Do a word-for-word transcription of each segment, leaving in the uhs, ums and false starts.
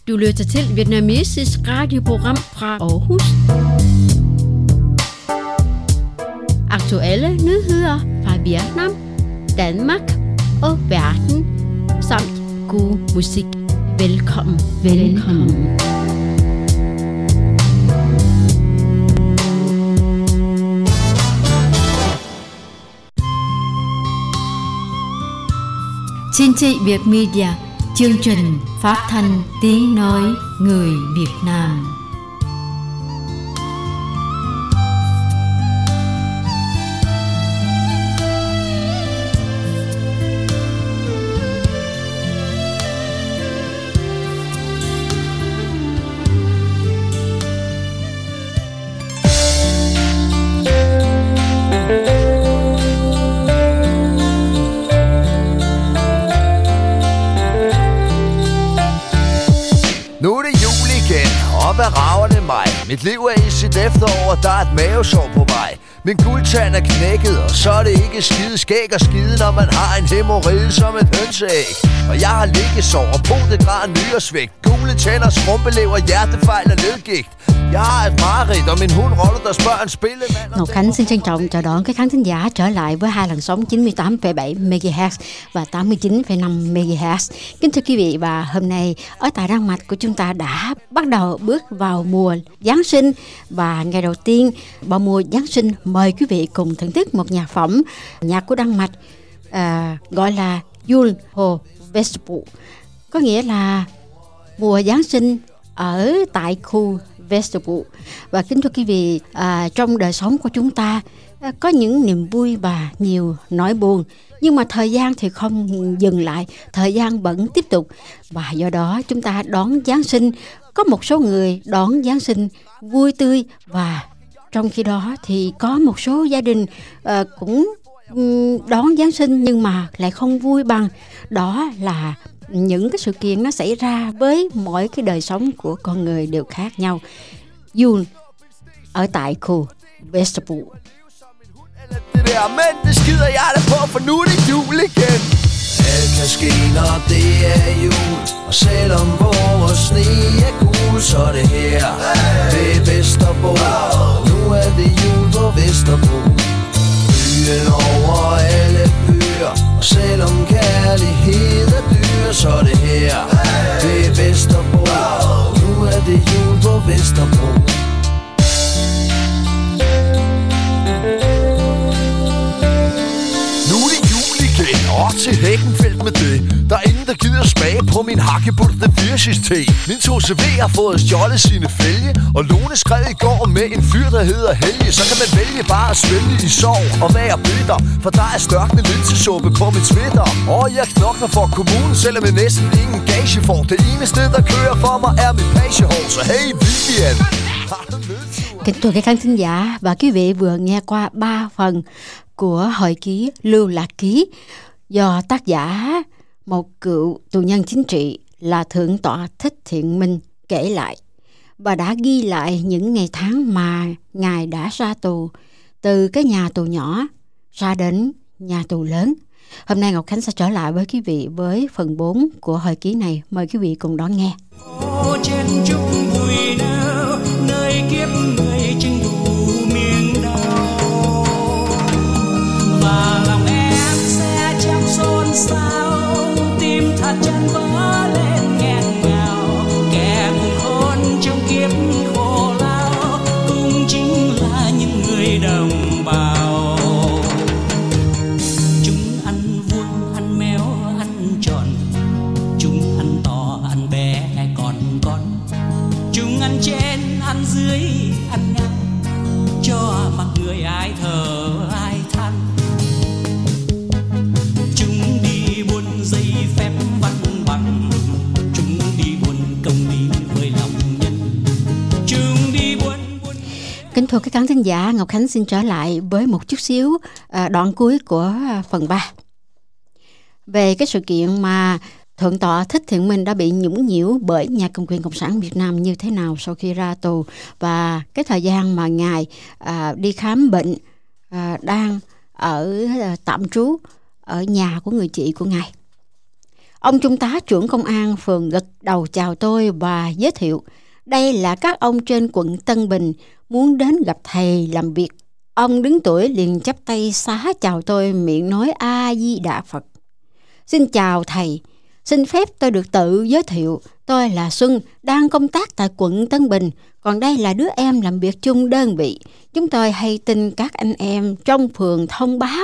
Du lytter til vietnamesisk radioprogram fra Aarhus. Aktuelle nyheder fra Vietnam, Danmark og verden, samt god musik. Velkommen, velkommen. Xin chị Việt Media, chương trình phát thanh tiếng nói người Việt Nam. Hvad rager det mig? Mit liv er i sit efterår, og der er et mavesår på vej. Min guldtand er knækket, og så er det ikke skide skæg og skide, når man har en hæmorrhoide som et hønseæg. Og jeg har liggesår og punktegrad nyresvægt, gule tænder, skrumpelever, hjertefejl og ledgigt. Jeg har et mareridt, og min hund Rolle, der spørger en spillemand. Ngọc Khánh xin trân trọng chào đón các khán thính giả trở lại với hai làn sóng chín mươi tám phẩy bảy mê ga héc và tám mươi chín phẩy năm mê ga héc. Kính thưa quý vị, và hôm nay ở tại Đan Mạch của chúng ta đã bắt đầu bước vào mùa Giáng sinh, và ngày đầu tiên vào mùa Giáng sinh mời quý vị cùng thưởng thức một nhạc phẩm nhạc của Đan Mạch à, gọi là Jul Ho Vesterbro, có nghĩa là mùa Giáng sinh ở tại khu Vesterbro. Và kính thưa quý vị, à, trong đời sống của chúng ta à, có những niềm vui và nhiều nỗi buồn, nhưng mà thời gian thì không dừng lại, thời gian vẫn tiếp tục, và do đó chúng ta đón Giáng sinh. Có một số người đón Giáng sinh vui tươi, và trong khi đó thì có một số gia đình à, cũng đón Giáng sinh nhưng mà lại không vui bằng. Đó là những cái sự kiện nó xảy ra với mỗi cái đời sống của con người đều khác nhau. Jul ở tại khu Vesterbro. Det der, men det skider jeg da på, for nu er det jul igen. Alt kan ske, når det er jul, og selvom vores sne er gul, så er det her, det er Vesterbro. Nu er det jul på Vesterbro. Byen over alle byer, og selvom kærlighed er dyr, så er det her, det er Vesterbro. Nu er det jul på Vesterbro. Og til Hækkenfeldt med det. Der er ingen, der gider smage på min hakkebund, det virsis-te. Min to C V har fået stjålet sine fælge, og Lone skrev i går med en fyr, der hedder Helge. Så kan man vælge bare at svælge i sorg og være bitter, for der er størkende linsesuppe på mit Twitter. Og jeg knokler for kommunen, selvom jeg næsten ingen gage får. Det eneste, der kører for mig, er mit pagehår. Så hey Vivian, kính thưa các khán thính giả, và quý vị vừa nghe qua ba phần của hồi ký Lưu Lạc Ký do tác giả, một cựu tù nhân chính trị là Thượng tọa Thích Thiện Minh kể lại, và đã ghi lại những ngày tháng mà Ngài đã ra tù, từ cái nhà tù nhỏ ra đến nhà tù lớn. Hôm nay Ngọc Khánh sẽ trở lại với quý vị với phần bốn của hồi ký này. Mời quý vị cùng đón nghe. Ô trên chúc vui nào, nơi kiếp người chinh đủ miền đau, và lòng em sẽ trong xôn xao, tim thật chân vỡ lên nghẹn ngào. Kẻ cùng khôn trong kiếp khổ lao cũng chính là những người đồng bào. Chúng ăn vuông, ăn méo, ăn tròn, chúng ăn to, ăn bé còn con. Chúng ăn trên, ăn dưới, ăn ngang, cho mặc người ai thở ai than. Chúng đi buôn giấy phép văn bằng, chúng đi buôn công lý với lòng nhân. Chúng đi buôn buôn. Kính thưa các khán thính giả, Ngọc Khánh xin trở lại với một chút xíu à, đoạn cuối của phần ba về cái sự kiện mà Thượng tọa Thích Thiện Minh đã bị nhũng nhiễu bởi nhà cầm quyền Cộng sản Việt Nam như thế nào sau khi ra tù, và cái thời gian mà Ngài à, đi khám bệnh à, đang ở à, tạm trú ở nhà của người chị của Ngài. Ông trung tá trưởng công an phường gật đầu chào tôi và giới thiệu đây là các ông trên quận Tân Bình muốn đến gặp thầy làm việc. Ông đứng tuổi liền chắp tay xá chào tôi, miệng nói A Di Đà Phật. Xin chào thầy, xin phép tôi được tự giới thiệu. Tôi là Xuân, đang công tác tại quận Tân Bình, còn đây là đứa em làm việc chung đơn vị. Chúng tôi hay tin các anh em trong phường thông báo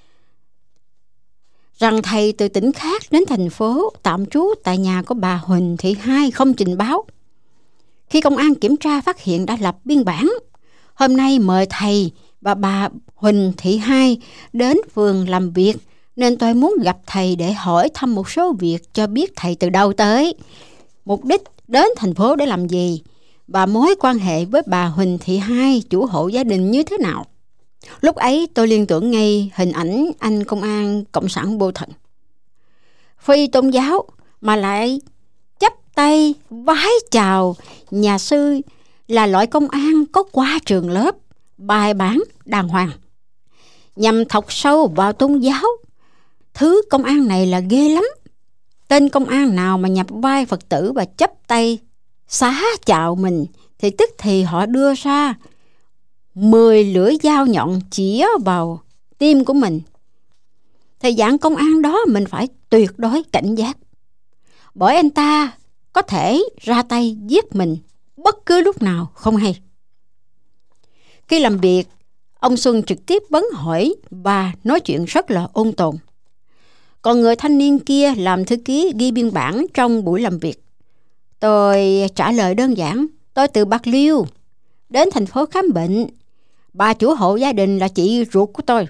rằng thầy từ tỉnh khác đến thành phố tạm trú tại nhà của bà Huỳnh Thị Hai không trình báo. Khi công an kiểm tra phát hiện đã lập biên bản. Hôm nay mời thầy và bà Huỳnh Thị Hai đến phường làm việc, nên tôi muốn gặp thầy để hỏi thăm một số việc, cho biết thầy từ đâu tới, mục đích đến thành phố để làm gì, và mối quan hệ với bà Huỳnh Thị Hai, chủ hộ gia đình như thế nào. Lúc ấy tôi liên tưởng ngay hình ảnh anh công an cộng sản vô thần, phi tôn giáo mà lại chắp tay vái chào nhà sư, là loại công an có qua trường lớp, bài bản đàng hoàng, nhằm thọc sâu vào tôn giáo. Thứ công an này là ghê lắm. Tên công an nào mà nhập vai Phật tử và chắp tay xá chào mình thì tức thì họ đưa ra mười lưỡi dao nhọn chĩa vào tim của mình. Thì dạng công an đó mình phải tuyệt đối cảnh giác, bởi anh ta có thể ra tay giết mình bất cứ lúc nào không hay. Khi làm việc, ông Xuân trực tiếp vấn hỏi và nói chuyện rất là ôn tồn. Còn người thanh niên kia làm thư ký ghi biên bản trong buổi làm việc. Tôi trả lời đơn giản, tôi từ Bạc Liêu đến thành phố khám bệnh. Bà chủ hộ gia đình là chị ruột của tôi.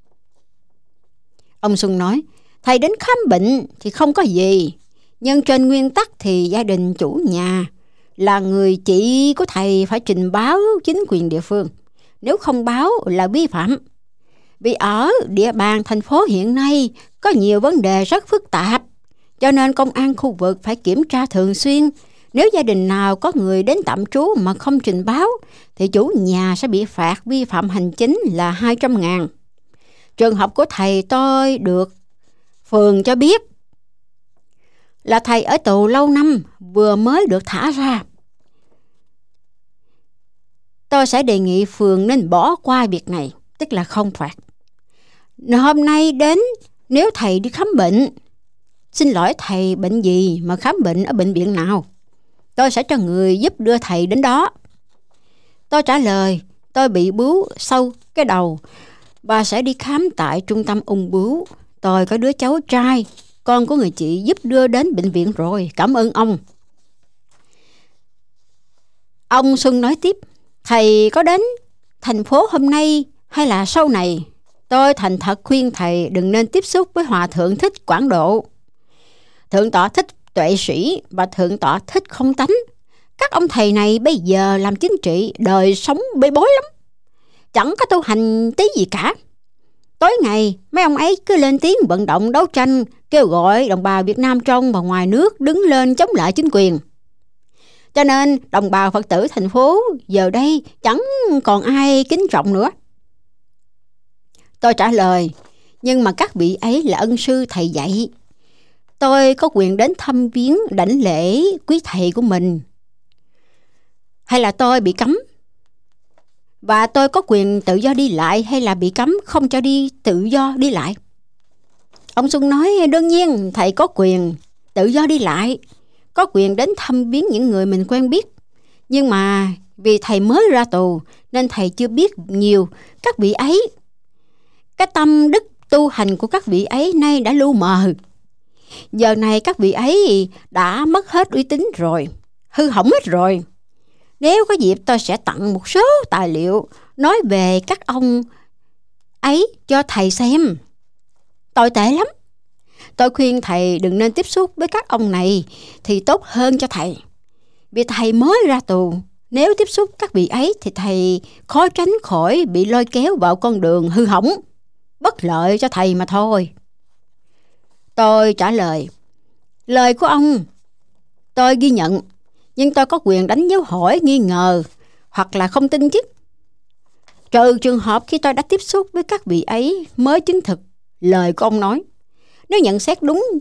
Ông Xuân nói, thầy đến khám bệnh thì không có gì, nhưng trên nguyên tắc thì gia đình chủ nhà là người chị của thầy phải trình báo chính quyền địa phương. Nếu không báo là vi phạm. Vì ở địa bàn thành phố hiện nay có nhiều vấn đề rất phức tạp, cho nên công an khu vực phải kiểm tra thường xuyên. Nếu gia đình nào có người đến tạm trú mà không trình báo thì chủ nhà sẽ bị phạt vi phạm hành chính là hai trăm ngàn. Trường hợp của thầy tôi được phường cho biết là thầy ở tù lâu năm, vừa mới được thả ra. Tôi sẽ đề nghị phường nên bỏ qua việc này, tức là không phạt. Hôm nay đến, nếu thầy đi khám bệnh, xin lỗi thầy bệnh gì mà khám bệnh ở bệnh viện nào, tôi sẽ cho người giúp đưa thầy đến đó. Tôi trả lời, tôi bị bướu sâu cái đầu và sẽ đi khám tại trung tâm ung bướu. Tôi có đứa cháu trai, con của người chị giúp đưa đến bệnh viện rồi, cảm ơn ông. Ông Xuân nói tiếp, thầy có đến thành phố hôm nay hay là sau này? Tôi thành thật khuyên thầy đừng nên tiếp xúc với Hòa Thượng Thích Quảng Độ, Thượng tọa Thích Tuệ Sĩ và Thượng tọa Thích Không Tánh. Các ông thầy này bây giờ làm chính trị, đời sống bê bối lắm, chẳng có tu hành tí gì cả. Tối ngày mấy ông ấy cứ lên tiếng vận động đấu tranh, kêu gọi đồng bào Việt Nam trong và ngoài nước đứng lên chống lại chính quyền. Cho nên đồng bào Phật tử thành phố giờ đây chẳng còn ai kính trọng nữa. Tôi trả lời, nhưng mà các vị ấy là ân sư thầy dạy. Tôi có quyền đến thăm viếng đảnh lễ quý thầy của mình, hay là tôi bị cấm? Và tôi có quyền tự do đi lại hay là bị cấm không cho đi tự do đi lại? Ông Xuân nói, đương nhiên thầy có quyền tự do đi lại, có quyền đến thăm viếng những người mình quen biết. Nhưng mà vì thầy mới ra tù nên thầy chưa biết nhiều các vị ấy. Cái tâm đức tu hành của các vị ấy nay đã lu mờ. Giờ này các vị ấy đã mất hết uy tín rồi, hư hỏng hết rồi. Nếu có dịp tôi sẽ tặng một số tài liệu nói về các ông ấy cho thầy xem. Tồi tệ lắm. Tôi khuyên thầy đừng nên tiếp xúc với các ông này thì tốt hơn cho thầy. Vì thầy mới ra tù, nếu tiếp xúc các vị ấy thì thầy khó tránh khỏi bị lôi kéo vào con đường hư hỏng, bất lợi cho thầy mà thôi. Tôi trả lời, lời của ông tôi ghi nhận, nhưng tôi có quyền đánh dấu hỏi, nghi ngờ hoặc là không tin chứ. Trừ trường hợp khi tôi đã tiếp xúc với các vị ấy mới chứng thực lời của ông nói. Nếu nhận xét đúng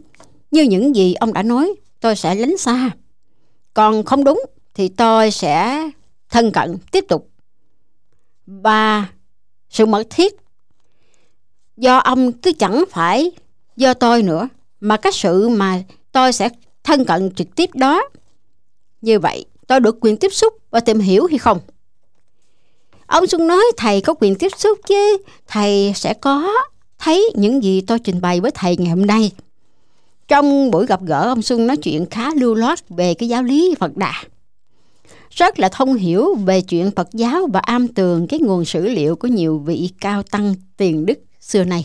như những gì ông đã nói, tôi sẽ lánh xa. Còn không đúng thì tôi sẽ thân cận tiếp tục. Ba, sự mật thiết do ông chứ chẳng phải do tôi nữa, mà cái sự mà tôi sẽ thân cận trực tiếp đó. Như vậy tôi được quyền tiếp xúc và tìm hiểu hay không? Ông Xuân nói thầy có quyền tiếp xúc chứ. Thầy sẽ có thấy những gì tôi trình bày với thầy ngày hôm nay. Trong buổi gặp gỡ, ông Xuân nói chuyện khá lưu loát về cái giáo lý Phật Đà, rất là thông hiểu về chuyện Phật giáo và am tường cái nguồn sử liệu của nhiều vị cao tăng tiền đức xưa nay.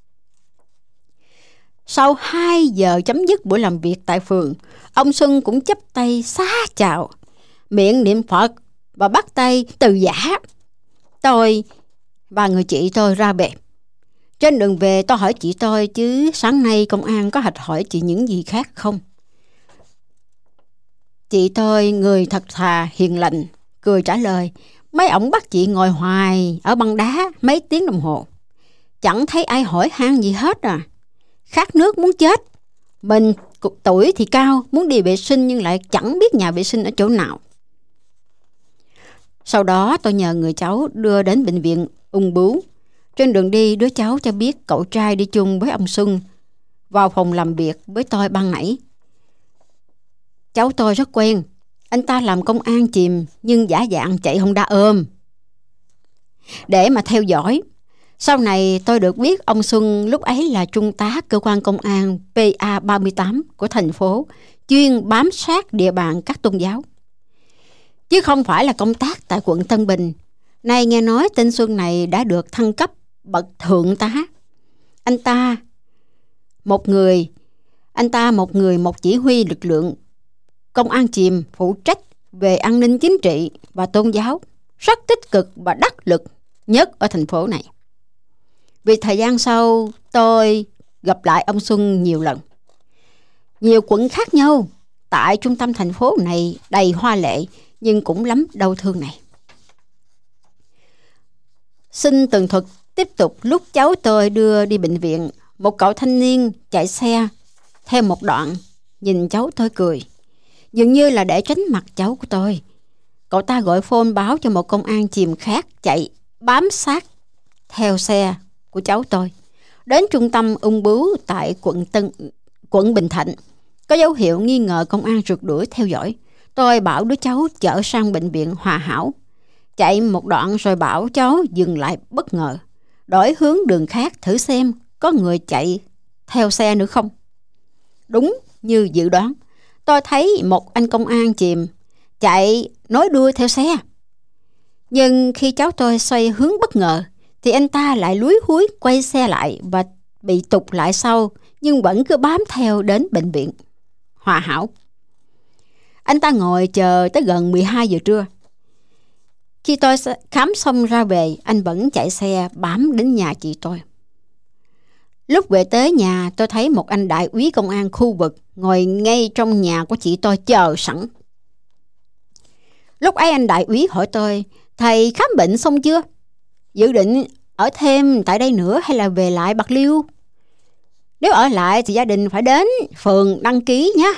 Sau hai giờ chấm dứt buổi làm việc tại phường, ông Xuân cũng chắp tay xá chào, miệng niệm Phật và bắt tay từ giả. Tôi và người chị tôi ra về. Trên đường về tôi hỏi chị tôi, chứ sáng nay công an có hạch hỏi chị những gì khác không? Chị tôi người thật thà hiền lành, cười trả lời, mấy ổng bắt chị ngồi hoài ở băng đá mấy tiếng đồng hồ, chẳng thấy ai hỏi han gì hết à. Khát nước muốn chết. Mình tuổi thì cao, muốn đi vệ sinh nhưng lại chẳng biết nhà vệ sinh ở chỗ nào. Sau đó tôi nhờ người cháu đưa đến bệnh viện ung bướu. Trên đường đi, đứa cháu cho biết cậu trai đi chung với ông Xuân vào phòng làm việc với tôi ban nãy. Cháu tôi rất quen, anh ta làm công an chìm nhưng giả dạng chạy Honda ôm để mà theo dõi. Sau này tôi được biết ông Xuân lúc ấy là trung tá cơ quan công an P A ba mươi tám của thành phố, chuyên bám sát địa bàn các tôn giáo, chứ không phải là công tác tại quận Tân Bình. Nay nghe nói tên Xuân này đã được thăng cấp bậc thượng tá. Anh ta một người, anh ta một người một chỉ huy lực lượng công an chìm phụ trách về an ninh chính trị và tôn giáo, rất tích cực và đắc lực nhất ở thành phố này. Vì thời gian sau tôi gặp lại ông Xuân nhiều lần, nhiều quận khác nhau tại trung tâm thành phố này đầy hoa lệ nhưng cũng lắm đau thương này. Xin tường thuật tiếp tục lúc cháu tôi đưa đi bệnh viện. Một cậu thanh niên chạy xe theo một đoạn, nhìn cháu tôi cười, dường như là để tránh mặt cháu của tôi. Cậu ta gọi phone báo cho một công an chìm khác chạy bám sát theo xe của cháu tôi đến trung tâm ung bướu tại quận Tân quận Bình Thạnh. Có dấu hiệu nghi ngờ công an rượt đuổi theo dõi. Tôi bảo đứa cháu chở sang bệnh viện Hòa Hảo. Chạy một đoạn rồi bảo cháu dừng lại bất ngờ, đổi hướng đường khác thử xem có người chạy theo xe nữa không. Đúng như dự đoán, tôi thấy một anh công an chìm chạy nối đuôi theo xe. Nhưng khi cháu tôi xoay hướng bất ngờ thì anh ta lại lúi húi quay xe lại và bị tụt lại sau, nhưng vẫn cứ bám theo đến bệnh viện Hòa Hảo. Anh ta ngồi chờ tới gần mười hai giờ trưa. Khi tôi khám xong ra về, anh vẫn chạy xe bám đến nhà chị tôi. Lúc về tới nhà, tôi thấy một anh đại úy công an khu vực ngồi ngay trong nhà của chị tôi chờ sẵn. Lúc ấy anh đại úy hỏi tôi, thầy khám bệnh xong chưa? Dự định ở thêm tại đây nữa hay là về lại Bạc Liêu? Nếu ở lại thì gia đình phải đến phường đăng ký nhé.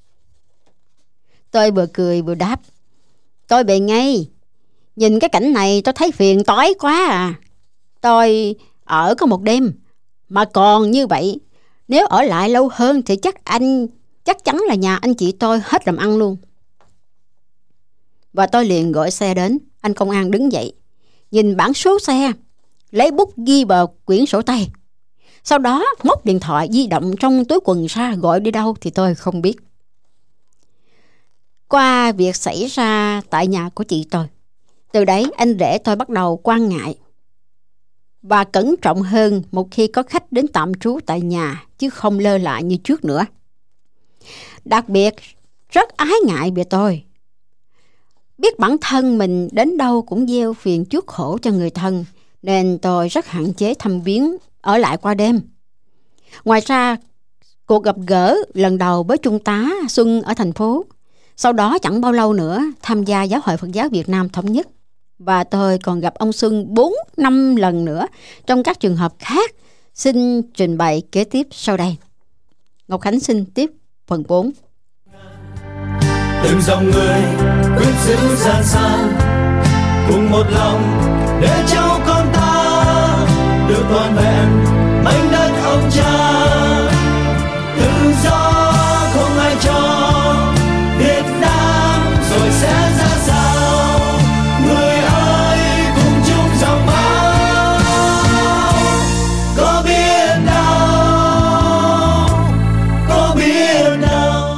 Tôi vừa cười vừa đáp, tôi về ngay. Nhìn cái cảnh này tôi thấy phiền toái quá à. Tôi ở có một đêm mà còn như vậy, nếu ở lại lâu hơn thì chắc anh chắc chắn là nhà anh chị tôi hết làm ăn luôn. Và tôi liền gọi xe đến. Anh công an đứng dậy, nhìn bảng số xe, lấy bút ghi vào quyển sổ tay. Sau đó móc điện thoại di động trong túi quần ra, gọi đi đâu thì tôi không biết. Qua việc xảy ra tại nhà của chị tôi, từ đấy anh rể tôi bắt đầu quan ngại và cẩn trọng hơn một khi có khách đến tạm trú tại nhà, chứ không lơ là như trước nữa. Đặc biệt rất ái ngại về tôi. Biết bản thân mình đến đâu cũng gieo phiền chuốc khổ cho người thân, nên tôi rất hạn chế thăm viếng, ở lại qua đêm. Ngoài ra, cuộc gặp gỡ lần đầu với Trung tá Xuân ở thành phố, sau đó chẳng bao lâu nữa tham gia Giáo hội Phật giáo Việt Nam Thống nhất. Và tôi còn gặp ông Xuân bốn năm lần nữa trong các trường hợp khác, xin trình bày kế tiếp sau đây. Ngọc Khánh xin tiếp phần bốn. Từng dòng người quyết giữ gian san, cùng một lòng để cháu con ta được toàn vẹn mảnh đất ông cha. Tự do không ai cho, Việt Nam rồi sẽ ra sao? Người ơi cùng chung dòng máu, có biết đâu, có biết đâu.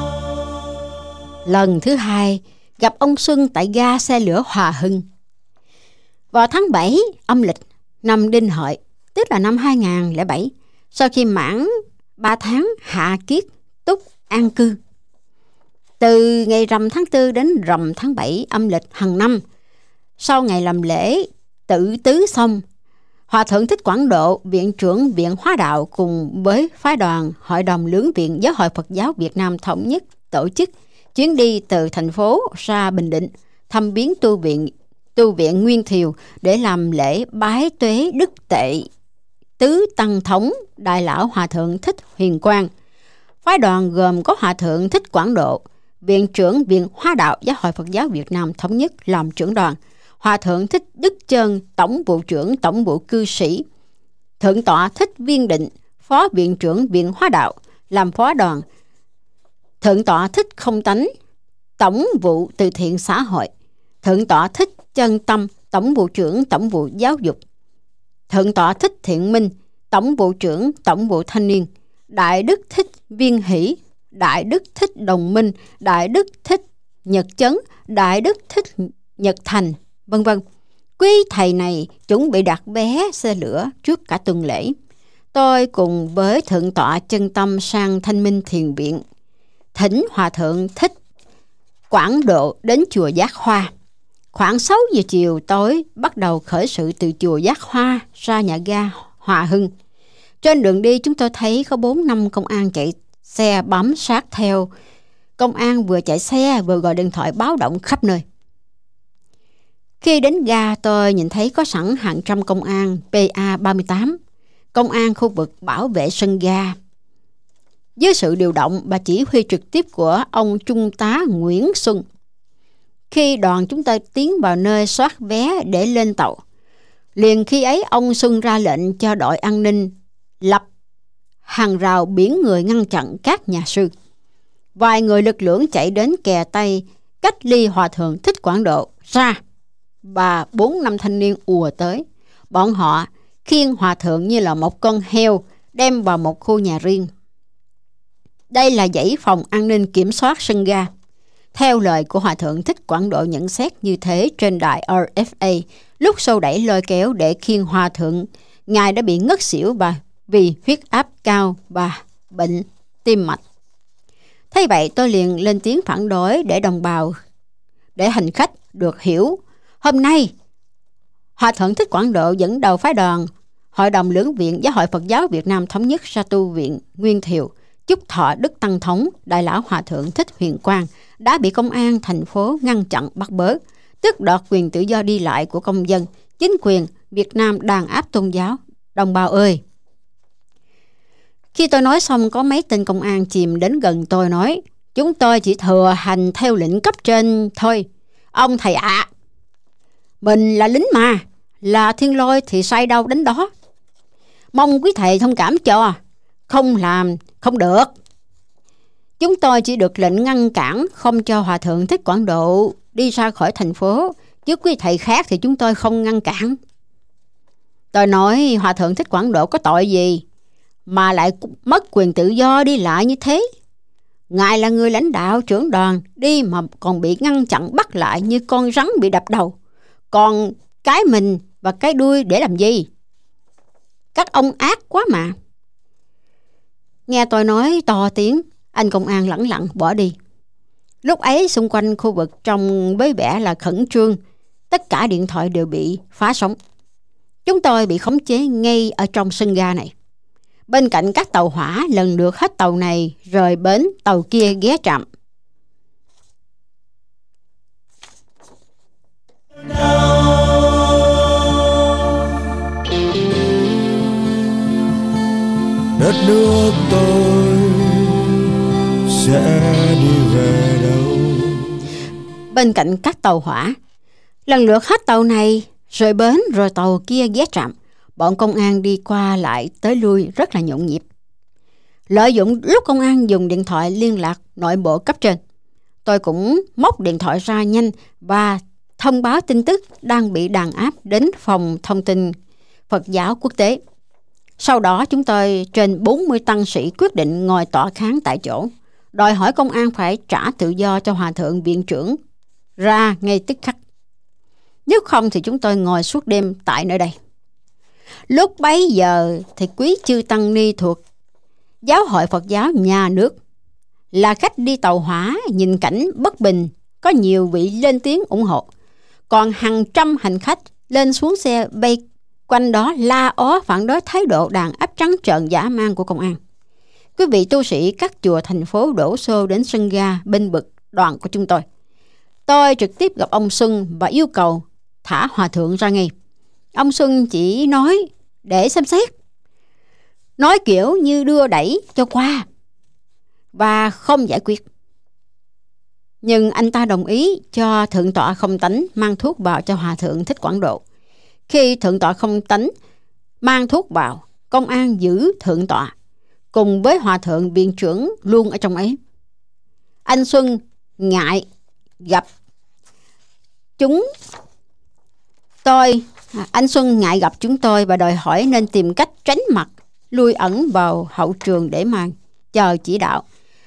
Lần thứ hai gặp ông Xuân tại ga xe lửa Hòa Hưng. Vào tháng bảy âm lịch năm Đinh Hợi, tức là năm hai không không bảy, sau khi mãn ba tháng hạ kiết túc an cư. Từ ngày rằm tháng tư đến rằm tháng bảy âm lịch hàng năm, sau ngày làm lễ tự tứ xong, Hòa Thượng Thích Quảng Độ, Viện trưởng Viện Hóa Đạo cùng với phái đoàn Hội đồng Lưỡng Viện Giáo hội Phật giáo Việt Nam Thống nhất tổ chức chuyến đi từ thành phố ra Bình Định thăm viếng tu viện tu viện Nguyên Thiều để làm lễ bái tuế đức tệ tứ tăng thống Đại lão Hòa Thượng Thích Huyền Quang. Phái đoàn gồm có Hòa Thượng Thích Quảng Độ, Viện trưởng Viện Hóa Đạo Giáo hội Phật giáo Việt Nam Thống nhất làm trưởng đoàn, Hòa Thượng Thích Đức Trơn, Tổng vụ trưởng Tổng vụ cư sĩ, Thượng tọa Thích Viên Định, Phó Viện trưởng Viện Hóa Đạo làm phó đoàn, Thượng tọa Thích Không Tánh, Tổng vụ Từ thiện xã hội, Thượng tọa Thích Chân Tâm, Tổng vụ trưởng Tổng vụ giáo dục, Thượng tọa Thích Thiện Minh, Tổng vụ trưởng Tổng vụ thanh niên, Đại đức Thích Viên Hỷ, Đại đức Thích Đồng Minh, Đại đức Thích Nhật Chấn, Đại đức Thích Nhật Thành, vân vân. Quý thầy này chuẩn bị đặt vé xe lửa trước cả tuần lễ. Tôi cùng với Thượng tọa Chân Tâm sang Thanh Minh Thiền Viện, thỉnh Hòa Thượng Thích Quảng Độ đến chùa Giác Hoa. Khoảng sáu giờ chiều tối bắt đầu khởi sự từ chùa Giác Hoa ra nhà ga Hòa Hưng. Trên đường đi chúng tôi thấy có bốn năm công an chạy xe bám sát theo. Công an vừa chạy xe vừa gọi điện thoại báo động khắp nơi. Khi đến ga tôi nhìn thấy có sẵn hàng trăm công an P A ba mươi tám, công an khu vực bảo vệ sân ga. Dưới sự điều động và chỉ huy trực tiếp của ông Trung tá Nguyễn Xuân. Khi đoàn chúng tôi tiến vào nơi soát vé để lên tàu, liền khi ấy ông Xuân ra lệnh cho đội an ninh lập hàng rào biển người ngăn chặn các nhà sư. Vài người lực lượng chạy đến kè tay cách ly Hòa Thượng Thích Quảng Độ ra, và bốn năm thanh niên ùa tới. Bọn họ khiêng Hòa Thượng như là một con heo đem vào một khu nhà riêng. Đây là dãy phòng an ninh kiểm soát sân ga. Theo lời của Hòa Thượng Thích Quảng Độ nhận xét như thế trên đài R F A, lúc xô đẩy lôi kéo để khiêng Hòa Thượng, Ngài đã bị ngất xỉu và vì huyết áp cao và bệnh tim mạch. Thế vậy tôi liền lên tiếng phản đối để đồng bào, để hành khách được hiểu. Hôm nay, Hòa Thượng Thích Quảng Độ dẫn đầu phái đoàn Hội đồng Lưỡng Viện Giáo hội Phật giáo Việt Nam Thống nhất ra tu viện Nguyên Thiều, chúc thọ Đức Tăng Thống Đại lão Hòa Thượng Thích Huyền Quang đã bị công an thành phố ngăn chặn bắt bớ, tước đoạt quyền tự do đi lại của công dân. Chính quyền Việt Nam đàn áp tôn giáo. Đồng bào ơi! Khi tôi nói xong, có mấy tên công an chìm đến gần tôi nói, chúng tôi chỉ thừa hành theo lệnh cấp trên thôi. Ông thầy ạ, à, mình là lính mà, là thiên lôi thì sai đâu đến đó. Mong quý thầy thông cảm cho, không làm không được. Chúng tôi chỉ được lệnh ngăn cản không cho Hòa Thượng Thích Quảng Độ đi ra khỏi thành phố, chứ quý thầy khác thì chúng tôi không ngăn cản. Tôi nói Hòa Thượng Thích Quảng Độ có tội gì mà lại mất quyền tự do đi lại như thế? Ngài là người lãnh đạo trưởng đoàn, đi mà còn bị ngăn chặn bắt lại như con rắn bị đập đầu. Còn cái mình và cái đuôi để làm gì? Các ông ác quá mà. Nghe tôi nói to tiếng, anh công an lẳng lặng bỏ đi. Lúc ấy xung quanh khu vực trông với vẻ là khẩn trương, tất cả điện thoại đều bị phá sóng. Chúng tôi bị khống chế ngay ở trong sân ga này. Bên cạnh các tàu hỏa lần lượt hết tàu này rời bến, tàu kia ghé trạm. Đất nước tôi bên cạnh các tàu hỏa. Lần lượt hết tàu này rời bến rồi tàu kia ghé trạm. Bọn công an đi qua lại tới lui rất là nhộn nhịp. Lợi dụng lúc công an dùng điện thoại liên lạc nội bộ cấp trên, tôi cũng móc điện thoại ra nhanh và thông báo tin tức đang bị đàn áp đến phòng thông tin Phật giáo quốc tế. Sau đó chúng tôi trên bốn mươi tăng sĩ quyết định ngồi tọa kháng tại chỗ, đòi hỏi công an phải trả tự do cho Hòa thượng viện trưởng ra ngay tức khắc. Nếu không thì chúng tôi ngồi suốt đêm tại nơi đây. Lúc bấy giờ thì quý chư tăng ni thuộc Giáo hội Phật giáo nhà nước là khách đi tàu hỏa nhìn cảnh bất bình, có nhiều vị lên tiếng ủng hộ. Còn hàng trăm hành khách lên xuống xe bay quanh đó la ó phản đối thái độ đàn áp trắng trợn dã man của công an. Quý vị tu sĩ các chùa thành phố đổ xô đến sân ga bên bực đoàn của chúng tôi. Tôi trực tiếp gặp ông Xuân và yêu cầu thả hòa thượng ra ngay. Ông Xuân chỉ nói để xem xét, nói kiểu như đưa đẩy cho qua và không giải quyết. Nhưng anh ta đồng ý cho thượng tọa Không Tánh mang thuốc vào cho hòa thượng Thích Quảng Độ. Khi thượng tọa Không Tánh mang thuốc vào, công an giữ thượng tọa cùng với hòa thượng viện trưởng luôn ở trong ấy. Anh Xuân ngại gặp chúng tôi, anh Xuân ngại gặp chúng tôi và đòi hỏi nên tìm cách tránh mặt, lui ẩn vào hậu trường để mà chờ chỉ đạo.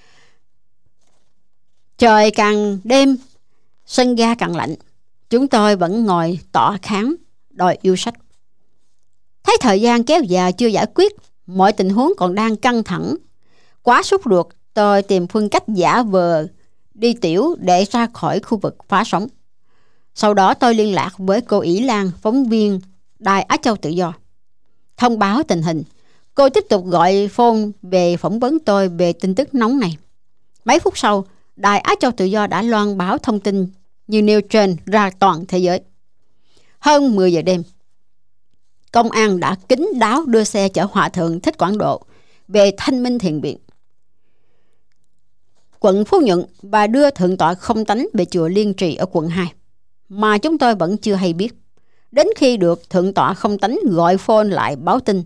Trời càng đêm, sân ga càng lạnh, chúng tôi vẫn ngồi tọa kháng đòi yêu sách. Thấy thời gian kéo dài chưa giải quyết, mọi tình huống còn đang căng thẳng, quá sốt ruột, tôi tìm phương cách giả vờ đi tiểu để ra khỏi khu vực phá sóng. Sau đó tôi liên lạc với cô Ỷ Lan, phóng viên Đài Á Châu Tự Do, thông báo tình hình. Cô tiếp tục gọi phone về phỏng vấn tôi về tin tức nóng này. Mấy phút sau, Đài Á Châu Tự Do đã loan báo thông tin như nêu trên ra toàn thế giới. Hơn mười giờ đêm, công an đã kín đáo đưa xe chở hòa thượng Thích Quảng Độ về Thanh Minh Thiền Viện, quận Phú Nhuận, và đưa thượng tọa Không Tánh về chùa Liên Trì ở quận hai, mà chúng tôi vẫn chưa hay biết. Đến khi được thượng tọa Không Tánh gọi phone lại báo tin,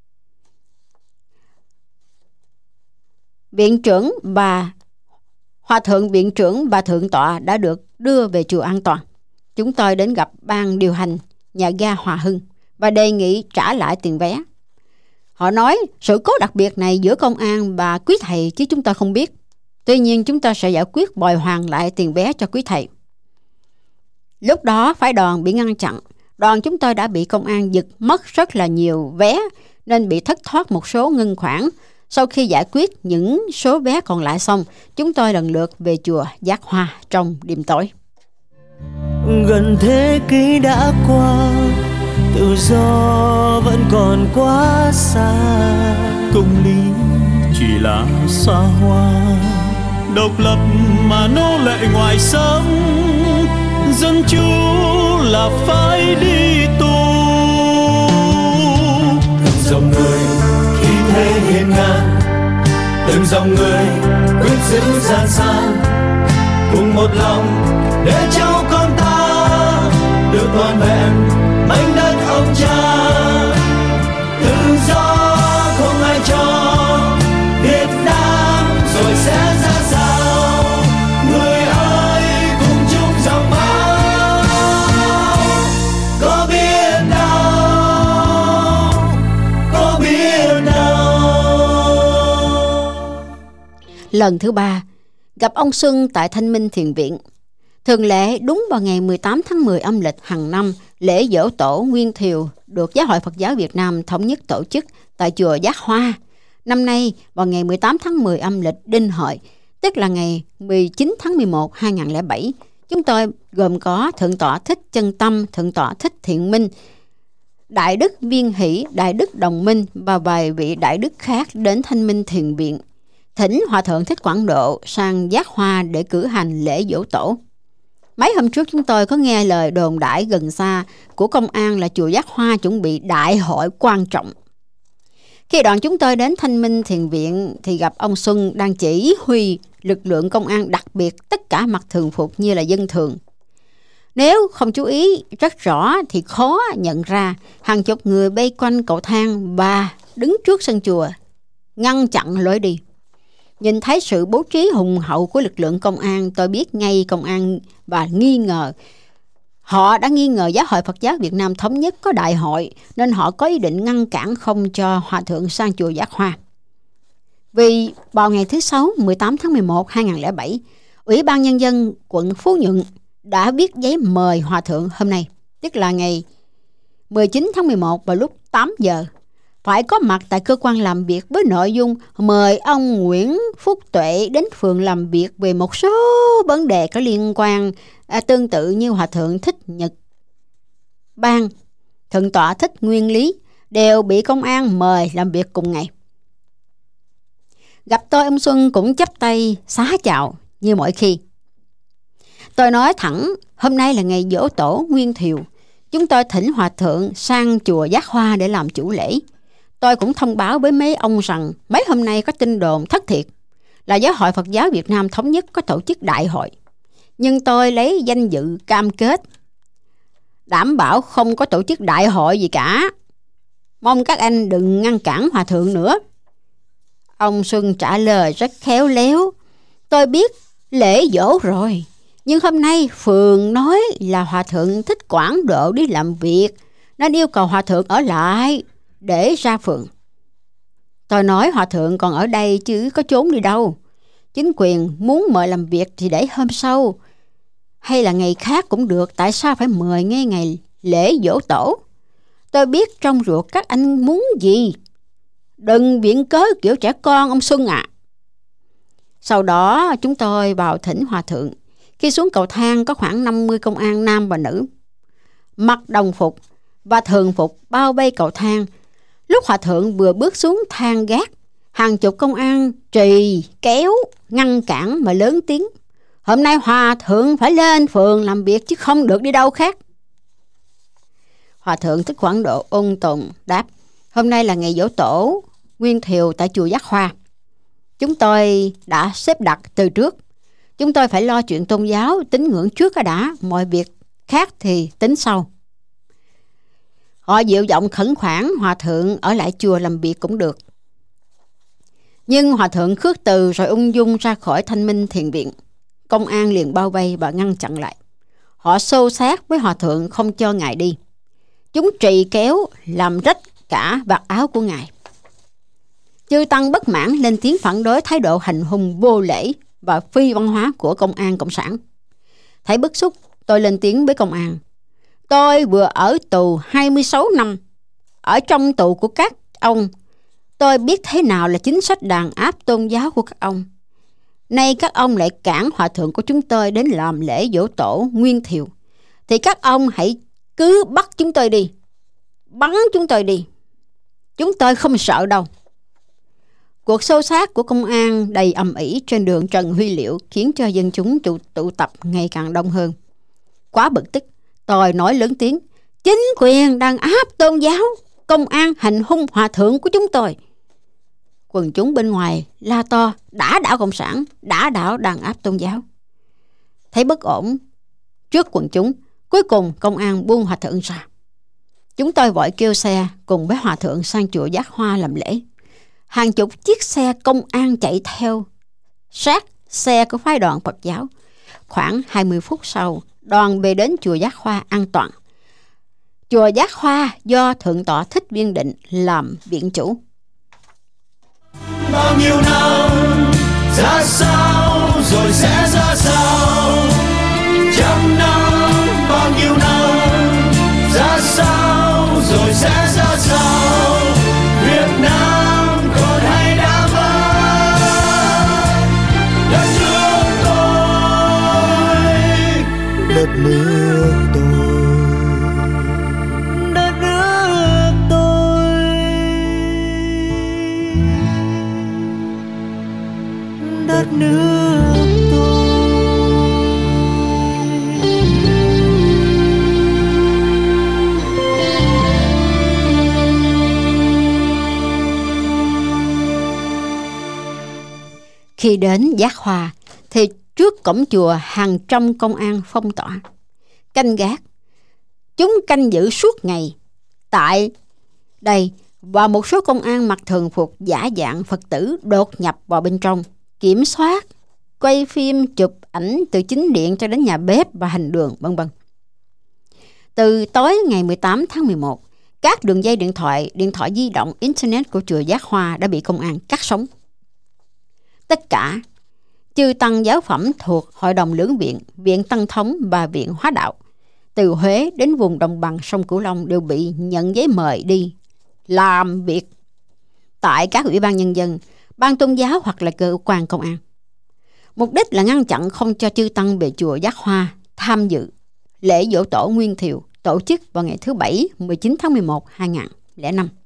viện trưởng và hòa thượng viện trưởng và thượng tọa đã được đưa về chùa an toàn. Chúng tôi đến gặp ban điều hành nhà ga Hòa Hưng và đề nghị trả lại tiền vé. Họ nói sự cố đặc biệt này giữa công an và quý thầy chứ chúng tôi không biết. Tuy nhiên chúng tôi sẽ giải quyết bồi hoàn lại tiền vé cho quý thầy. Lúc đó phái đoàn bị ngăn chặn. Đoàn chúng tôi đã bị công an giật mất rất là nhiều vé nên bị thất thoát một số ngân khoản. Sau khi giải quyết những số vé còn lại xong, chúng tôi lần lượt về chùa Giác Hoa trong đêm tối. Gần thế kỷ đã qua, tự do vẫn còn quá xa. Công lý chỉ là xa hoa, độc lập mà nô lệ ngoài xâm. Dân chủ là phải đi tù. Từng dòng người khi thế hiên ngang, từng dòng người quyết giữ gian san, cùng một lòng để cháu con ta được toàn vẹn mảnh đất ông cha. Tự do không ai cho Việt Nam rồi sẽ ra sao? Người ơi cùng chung dòng máu, có biết đâu, có biết đâu. Lần thứ ba, gặp ông Xuân tại Thanh Minh Thiền Viện. Thường lệ đúng vào ngày mười tám tháng mười âm lịch hàng năm, lễ giỗ tổ Nguyên Thiều được Giáo hội Phật giáo Việt Nam thống nhất tổ chức tại chùa Giác Hoa. Năm nay vào ngày mười tám tháng mười âm lịch Đinh Hợi, tức là ngày mười chín tháng mười một năm hai nghìn không trăm lẻ bảy, chúng tôi gồm có thượng tọa Thích Chân Tâm, thượng tọa Thích Thiện Minh, đại đức Viên Hỷ, đại đức Đồng Minh và vài vị đại đức khác đến Thanh Minh Thiền Viện, thỉnh hòa thượng Thích Quảng Độ sang Giác Hoa để cử hành lễ giỗ tổ. Mấy hôm trước chúng tôi có nghe lời đồn đãi gần xa của công an là chùa Giác Hoa chuẩn bị đại hội quan trọng. Khi đoàn chúng tôi đến Thanh Minh Thiền Viện thì gặp ông Xuân đang chỉ huy lực lượng công an đặc biệt tất cả mặc thường phục như là dân thường. Nếu không chú ý rất rõ thì khó nhận ra hàng chục người vây quanh cầu thang và đứng trước sân chùa, ngăn chặn lối đi. Nhìn thấy sự bố trí hùng hậu của lực lượng công an, tôi biết ngay công an và nghi ngờ. Họ đã nghi ngờ Giáo hội Phật giáo Việt Nam Thống nhất có đại hội, nên họ có ý định ngăn cản không cho Hòa thượng sang chùa Giác Hoa. Vì vào ngày thứ Sáu, mười tám tháng mười một năm hai nghìn không trăm lẻ bảy, Ủy ban Nhân dân quận Phú Nhuận đã viết giấy mời Hòa thượng hôm nay, tức là ngày mười chín tháng mười một vào lúc tám giờ, phải có mặt tại cơ quan làm việc với nội dung mời ông Nguyễn Phúc Tuệ đến phường làm việc về một số vấn đề có liên quan à, tương tự như Hòa thượng Thích Nhật Ban, Thượng tọa Thích Nguyên Lý đều bị công an mời làm việc cùng ngày. Gặp tôi, ông Xuân cũng chắp tay xá chào như mọi khi. Tôi nói thẳng, hôm nay là ngày giỗ tổ Nguyên Thiều, chúng tôi thỉnh Hòa thượng sang chùa Giác Hoa để làm chủ lễ. Tôi cũng thông báo với mấy ông rằng mấy hôm nay có tin đồn thất thiệt là Giáo hội Phật giáo Việt Nam Thống nhất có tổ chức đại hội. Nhưng tôi lấy danh dự cam kết đảm bảo không có tổ chức đại hội gì cả. Mong các anh đừng ngăn cản Hòa thượng nữa. Ông Xuân trả lời rất khéo léo. Tôi biết lễ giỗ rồi, nhưng hôm nay phường nói là Hòa thượng Thích Quảng Độ đi làm việc, nên yêu cầu Hòa thượng ở lại để ra phường. Tôi nói Hòa thượng còn ở đây chứ có trốn đi đâu. Chính quyền muốn mời làm việc thì để hôm sau hay là ngày khác cũng được, tại sao phải mời ngay ngày lễ giỗ tổ? Tôi biết trong ruột các anh muốn gì. Đừng viện cớ kiểu trẻ con ông Xuân ạ. À. Sau đó chúng tôi vào thỉnh Hòa thượng. Khi xuống cầu thang có khoảng năm mươi công an nam và nữ, mặc đồng phục và thường phục bao vây cầu thang. Lúc Hòa thượng vừa bước xuống thang gác, hàng chục công an trì kéo ngăn cản mà lớn tiếng: hôm nay Hòa thượng phải lên phường làm việc chứ không được đi đâu khác. Hòa thượng Thích Quảng Độ ôn tồn đáp: hôm nay là ngày giỗ tổ Nguyên Thiều tại chùa Giác Hoa. Chúng tôi đã xếp đặt từ trước. Chúng tôi phải lo chuyện tôn giáo, tín ngưỡng trước cái đã, mọi việc khác thì tính sau. Họ dịu giọng khẩn khoản Hòa thượng ở lại chùa làm việc cũng được. Nhưng Hòa thượng khước từ rồi ung dung ra khỏi Thanh Minh Thiền Viện. Công an liền bao vây và ngăn chặn lại. Họ xô xát với Hòa thượng không cho ngài đi. Chúng trì kéo làm rách cả vạt áo của ngài. Chư tăng bất mãn lên tiếng phản đối thái độ hành hung vô lễ và phi văn hóa của công an cộng sản. Thấy bức xúc, tôi lên tiếng với công an: tôi vừa ở tù hai mươi sáu năm. Ở trong tù của các ông, tôi biết thế nào là chính sách đàn áp tôn giáo của các ông. Nay các ông lại cản Hòa thượng của chúng tôi đến làm lễ giỗ tổ Nguyên Thiều, thì các ông hãy cứ bắt chúng tôi đi, bắn chúng tôi đi. Chúng tôi không sợ đâu. Cuộc xô xát của công an đầy ầm ĩ trên đường Trần Huy Liệu khiến cho dân chúng tụ, tụ tập ngày càng đông hơn. Quá bực tức, tôi nói lớn tiếng: chính quyền đàn áp tôn giáo, công an hành hung Hòa thượng của chúng tôi. Quần chúng bên ngoài la to: đã đảo cộng sản, đã đảo đàn áp tôn giáo. Thấy bất ổn trước quần chúng, cuối cùng công an buông Hòa thượng ra. Chúng tôi vội kêu xe cùng với Hòa thượng sang chùa Giác Hoa làm lễ. Hàng chục chiếc xe công an chạy theo sát xe của phái đoàn Phật giáo. Khoảng hai mươi phút sau, đoàn về đến chùa Giác Hoa an toàn. Chùa Giác Hoa do Thượng tọa Thích Viên Định làm viện chủ. Bao nhiêu năm ra sao rồi sẽ ra sao? Trăm năm bao nhiêu năm ra sao rồi sẽ ra sao? Việt Nam còn hay đã mất đất nước tôi, đất nước tôi, đất nước tôi, đất nước tôi. Khi đến Giác Hoa thì trước cổng chùa hàng trăm công an phong tỏa, canh gác. Chúng canh giữ suốt ngày. Tại đây, và một số công an mặc thường phục giả dạng Phật tử đột nhập vào bên trong, kiểm soát, quay phim, chụp ảnh từ chính điện cho đến nhà bếp và hành đường, vân vân. Từ tối ngày mười tám tháng mười một, các đường dây điện thoại, điện thoại di động, Internet của chùa Giác Hoa đã bị công an cắt sóng. Tất cả chư tăng giáo phẩm thuộc Hội đồng Lưỡng Viện, Viện Tăng Thống và Viện Hóa Đạo, từ Huế đến vùng đồng bằng sông Cửu Long đều bị nhận giấy mời đi làm việc tại các ủy ban nhân dân, ban tôn giáo hoặc là cơ quan công an. Mục đích là ngăn chặn không cho chư tăng về chùa Giác Hoa tham dự lễ giỗ tổ Nguyên Thiều tổ chức vào ngày thứ Bảy mười chín tháng mười một hai nghìn không trăm lẻ năm.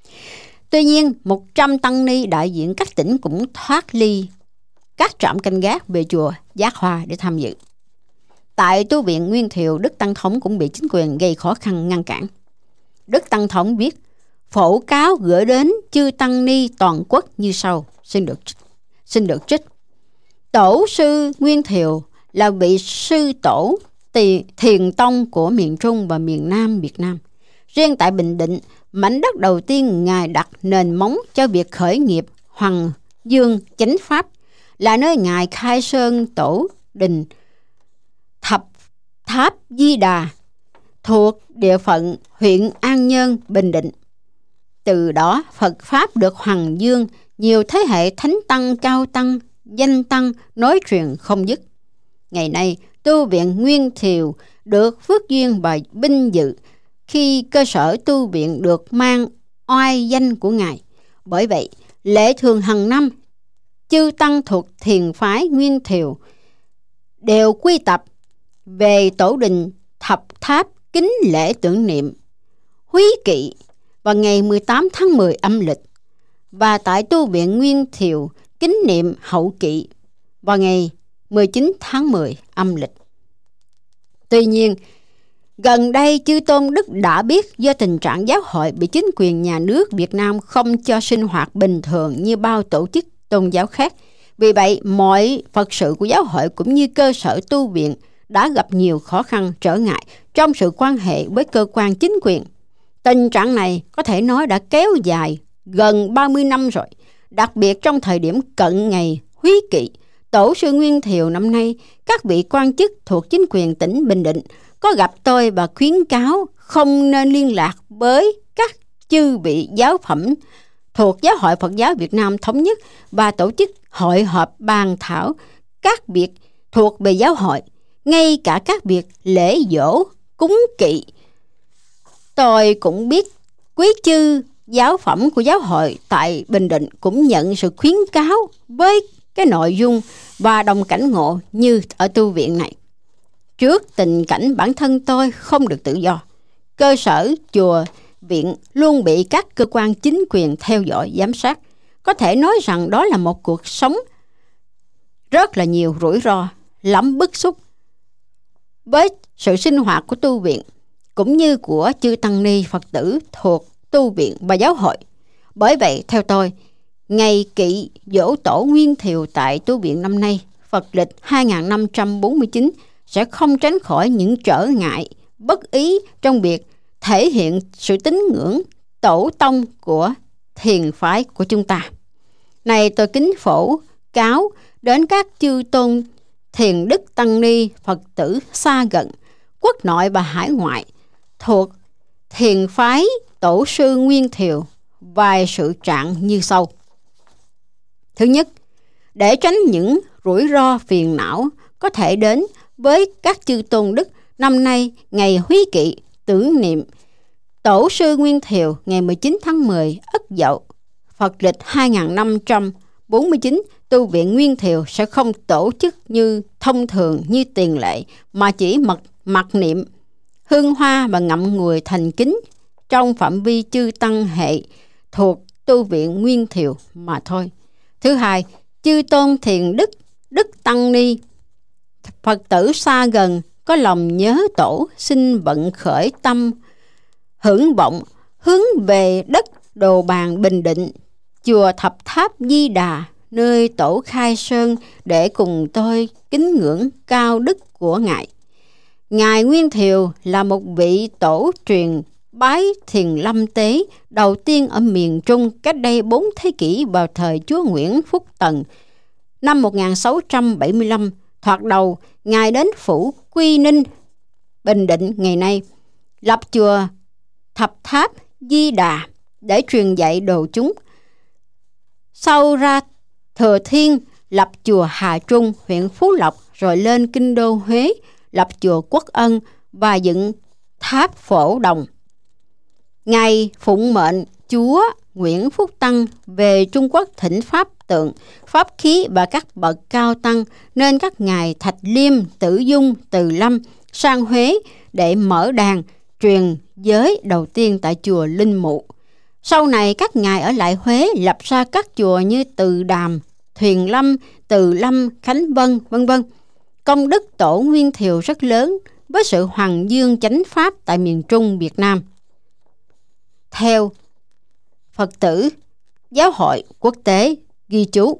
Tuy nhiên, một trăm tăng ni đại diện các tỉnh cũng thoát ly các trạm canh gác về chùa Giác Hoa để tham dự. Tại tu viện Nguyên Thiều, Đức Tăng Thống cũng bị chính quyền gây khó khăn ngăn cản. Đức Tăng Thống viết phổ cáo gửi đến chư tăng ni toàn quốc như sau, xin được xin được trích. Tổ sư Nguyên Thiều là vị sư tổ thiền tông của miền Trung và miền Nam Việt Nam. Riêng tại Bình Định, mảnh đất đầu tiên Ngài đặt nền móng cho việc khởi nghiệp Hoàng Dương Chánh Pháp, là nơi Ngài khai sơn tổ đình Thập Tháp Di Đà thuộc địa phận huyện An Nhơn, Bình Định. Từ đó Phật Pháp được hoàng dương, nhiều thế hệ thánh tăng, cao tăng, danh tăng nói truyền không dứt. Ngày nay, tu viện Nguyên Thiều được phước duyên và vinh dự khi cơ sở tu viện được mang oai danh của Ngài. Bởi vậy, lễ thường hàng năm, chư tăng thuộc thiền phái Nguyên Thiều đều quy tập về tổ đình Thập Tháp kính lễ tưởng niệm Húy Kỵ vào ngày mười tám tháng mười âm lịch, và tại tu viện Nguyên Thiều kính niệm Hậu Kỵ vào ngày mười chín tháng mười âm lịch. Tuy nhiên, gần đây chư tôn đức đã biết do tình trạng giáo hội bị chính quyền nhà nước Việt Nam không cho sinh hoạt bình thường như bao tổ chức tôn giáo khác. Vì vậy, mọi Phật sự của giáo hội cũng như cơ sở tu viện đã gặp nhiều khó khăn trở ngại trong sự quan hệ với cơ quan chính quyền. Tình trạng này có thể nói đã kéo dài gần ba mươi năm rồi, đặc biệt trong thời điểm cận ngày Húy Kỵ, tổ sư Nguyên Thiều năm nay, các vị quan chức thuộc chính quyền tỉnh Bình Định có gặp tôi và khuyến cáo không nên liên lạc với các chư vị giáo phẩm thuộc Giáo hội Phật giáo Việt Nam Thống nhất và tổ chức hội họp bàn thảo các việc thuộc về giáo hội, ngay cả các việc lễ giỗ, cúng kỵ. Tôi cũng biết quý chư giáo phẩm của giáo hội tại Bình Định cũng nhận sự khuyến cáo với cái nội dung và đồng cảnh ngộ như ở tu viện này. Trước tình cảnh bản thân tôi không được tự do, cơ sở chùa viện luôn bị các cơ quan chính quyền theo dõi giám sát. Có thể nói rằng đó là một cuộc sống rất là nhiều rủi ro, lắm bức xúc với sự sinh hoạt của tu viện cũng như của chư tăng ni Phật tử thuộc tu viện và giáo hội. Bởi vậy, theo tôi, ngày kỵ giỗ tổ Nguyên Thiều tại tu viện năm nay, Phật lịch hai nghìn năm trăm bốn mươi chín, sẽ không tránh khỏi những trở ngại bất ý trong việc thể hiện sự tín ngưỡng tổ tông của thiền phái của chúng ta. Này tôi kính phổ cáo đến các chư tôn thiền đức tăng ni Phật tử xa gần, quốc nội và hải ngoại thuộc thiền phái tổ sư Nguyên Thiều vài sự trạng như sau. Thứ nhất, để tránh những rủi ro phiền não có thể đến với các chư tôn đức, năm nay ngày Húy Kỵ tưởng niệm tổ sư Nguyên Thiều ngày mười chín tháng mười Ất Dậu, Phật lịch hai nghìn năm trăm bốn mươi chín, tu viện Nguyên Thiều sẽ không tổ chức như thông thường như tiền lệ, mà chỉ mặc, mặc niệm hương hoa và ngậm ngùi thành kính trong phạm vi chư tăng hệ thuộc tu viện Nguyên Thiều mà thôi. Thứ hai, chư tôn thiền đức, đức tăng ni, Phật tử xa gần có lòng nhớ tổ, xin vận khởi tâm hưởng vọng hướng về đất Đồ Bàn Bình Định, chùa Thập Tháp Di Đà nơi tổ Khai Sơn để cùng tôi kính ngưỡng cao đức của Ngài. Ngài Nguyên Thiều là một vị tổ truyền bái thiền lâm tế đầu tiên ở miền Trung cách đây bốn thế kỷ vào thời chúa Nguyễn Phúc Tần. Năm một nghìn sáu trăm bảy mươi lăm, thoạt đầu, Ngài đến phủ Quy Ninh, Bình Định ngày nay, lập chùa Thập Tháp Di Đà để truyền dạy đồ chúng. Sau ra Thừa Thiên, lập chùa Hà Trung, huyện Phú Lộc, rồi lên kinh đô Huế, lập chùa Quốc Ân và dựng tháp Phổ Đồng. Ngài phụng mệnh chúa Nguyễn Phúc Tăng về Trung Quốc thỉnh pháp tượng, pháp khí và các bậc cao tăng, nên các ngài Thạch Liêm, Tử Dung, Từ Lâm sang Huế để mở đàn truyền giới đầu tiên tại chùa Linh Mụ. Sau này các ngài ở lại Huế lập ra các chùa như Từ Đàm, Thuyền Lâm, Từ Lâm, Khánh Vân, vân vân. Công đức tổ Nguyên Thiều rất lớn với sự hoàng dương chánh pháp tại miền Trung Việt Nam. Theo Phật tử Giáo hội Quốc tế ghi chú.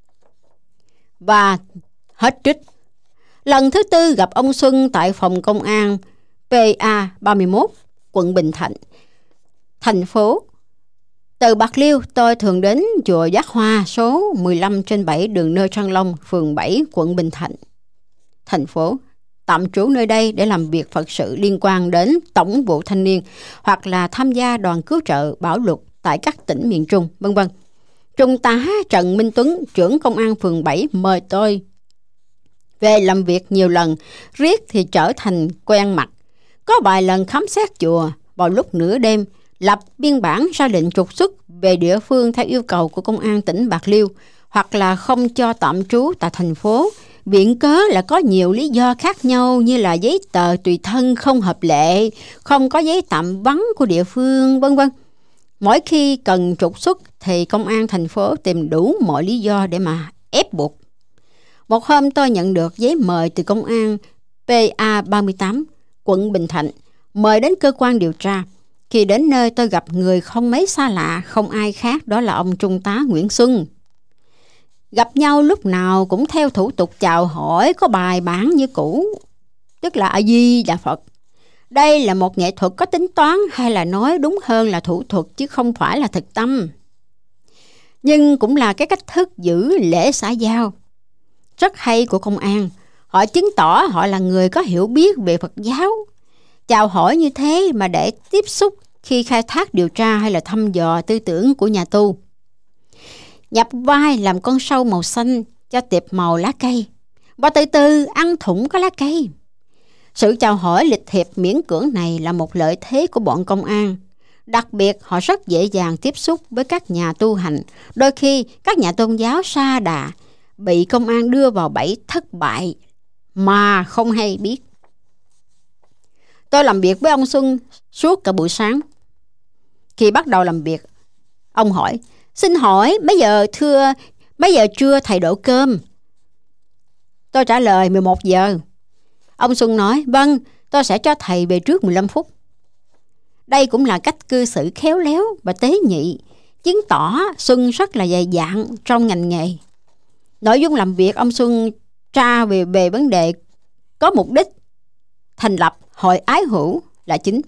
Và hết trích. Lần thứ tư gặp ông Xuân tại phòng công an P A ba mươi mốt, quận Bình Thạnh, thành phố. Từ Bạc Liêu, tôi thường đến chùa Giác Hoa số mười lăm trên bảy đường Nơ Trăng Long, phường bảy, quận Bình Thạnh, thành phố, tạm trú nơi đây để làm việc Phật sự liên quan đến Tổng vụ Thanh niên hoặc là tham gia đoàn cứu trợ bão lụt tại các tỉnh miền Trung, vân vân. Trung tá Trần Minh Tuấn, trưởng công an phường bảy mời tôi về làm việc nhiều lần, riết thì trở thành quen mặt. Có vài lần khám xét chùa vào lúc nửa đêm, lập biên bản ra lệnh trục xuất về địa phương theo yêu cầu của công an tỉnh Bạc Liêu, hoặc là không cho tạm trú tại thành phố, viện cớ là có nhiều lý do khác nhau như là giấy tờ tùy thân không hợp lệ, không có giấy tạm vắng của địa phương, vân vân. Mỗi khi cần trục xuất thì công an thành phố tìm đủ mọi lý do để mà ép buộc. Một hôm tôi nhận được giấy mời từ công an P A ba mươi tám, quận Bình Thạnh, mời đến cơ quan điều tra. Khi đến nơi tôi gặp người không mấy xa lạ, không ai khác đó là ông Trung tá Nguyễn Xuân. Gặp nhau lúc nào cũng theo thủ tục chào hỏi có bài bản như cũ, tức là A Di Đà Phật. Đây là một nghệ thuật có tính toán, hay là nói đúng hơn là thủ thuật chứ không phải là thực tâm. Nhưng cũng là cái cách thức giữ lễ xã giao rất hay của công an. Họ chứng tỏ họ là người có hiểu biết về Phật giáo. Chào hỏi như thế mà để tiếp xúc khi khai thác điều tra hay là thăm dò tư tưởng của nhà tu. Nhập vai làm con sâu màu xanh cho tiệp màu lá cây, và từ từ ăn thủng có lá cây. Sự chào hỏi lịch thiệp miễn cưỡng này là một lợi thế của bọn công an. Đặc biệt họ rất dễ dàng tiếp xúc với các nhà tu hành. Đôi khi các nhà tôn giáo sa đà bị công an đưa vào bẫy thất bại mà không hay biết. Tôi làm việc với ông Xuân suốt cả buổi sáng. Khi bắt đầu làm việc, ông hỏi: "Xin hỏi mấy giờ thưa, mấy giờ trưa thầy đổ cơm?" Tôi trả lời mười một giờ. Ông Xuân nói: "Vâng, tôi sẽ cho thầy về trước mười lăm phút." Đây cũng là cách cư xử khéo léo và tế nhị, chứng tỏ Xuân rất là dày dạn trong ngành nghề. Nội dung làm việc ông Xuân tra về, về vấn đề có mục đích thành lập Hội Ái Hữu là chính.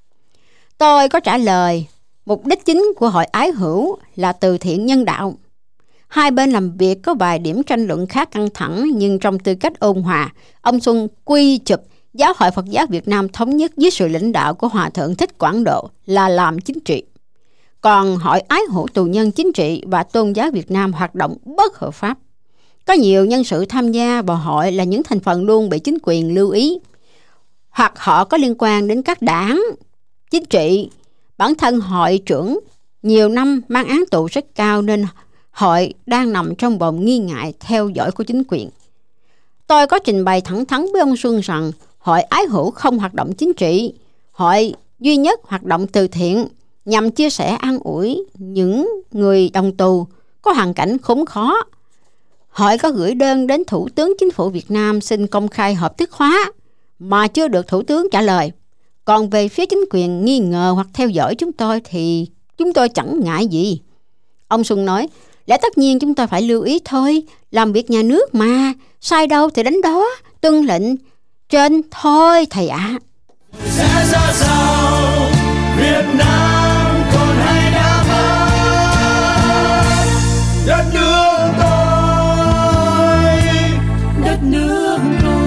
Tôi có trả lời mục đích chính của Hội Ái Hữu là từ thiện nhân đạo. Hai bên làm việc có vài điểm tranh luận khá căng thẳng, nhưng trong tư cách ôn hòa, ông Xuân quy chụp Giáo hội Phật giáo Việt Nam thống nhất dưới sự lãnh đạo của Hòa Thượng Thích Quảng Độ là làm chính trị. Còn Hội Ái Hữu tù nhân chính trị và tôn giáo Việt Nam hoạt động bất hợp pháp. Có nhiều nhân sự tham gia vào hội là những thành phần luôn bị chính quyền lưu ý, hoặc họ có liên quan đến các đảng chính trị. Bản thân hội trưởng nhiều năm mang án tù rất cao nên hội đang nằm trong vòng nghi ngại theo dõi của chính quyền. Tôi có trình bày thẳng thắn với ông Xuân rằng Hội Ái Hữu không hoạt động chính trị. Hội duy nhất hoạt động từ thiện nhằm chia sẻ an ủi những người đồng tù có hoàn cảnh khốn khó. Hội có gửi đơn đến Thủ tướng Chính phủ Việt Nam xin công khai hợp thức hóa mà chưa được Thủ tướng trả lời. Còn về phía chính quyền nghi ngờ hoặc theo dõi chúng tôi thì chúng tôi chẳng ngại gì. Ông Xuân nói, Lẽ tất nhiên chúng ta phải lưu ý thôi, làm việc nhà nước mà, sai đâu thì đánh đó, tuân lệnh trên thôi thầy ạ. À. Sẽ ra sao Việt Nam còn hay đã mất, đất nước tôi, đất nước tôi.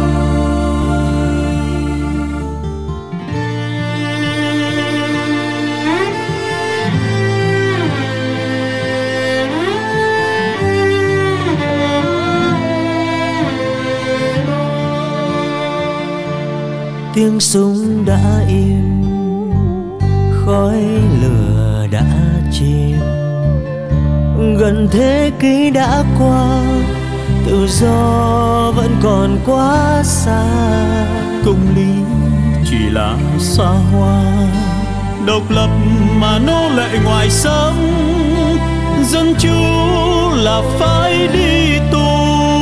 Tiếng súng đã im, khói lửa đã chìm, gần thế kỷ đã qua, tự do vẫn còn quá xa. Công lý chỉ là xa hoa, độc lập mà nô lệ ngoài xâm, dân chủ là phải đi tù.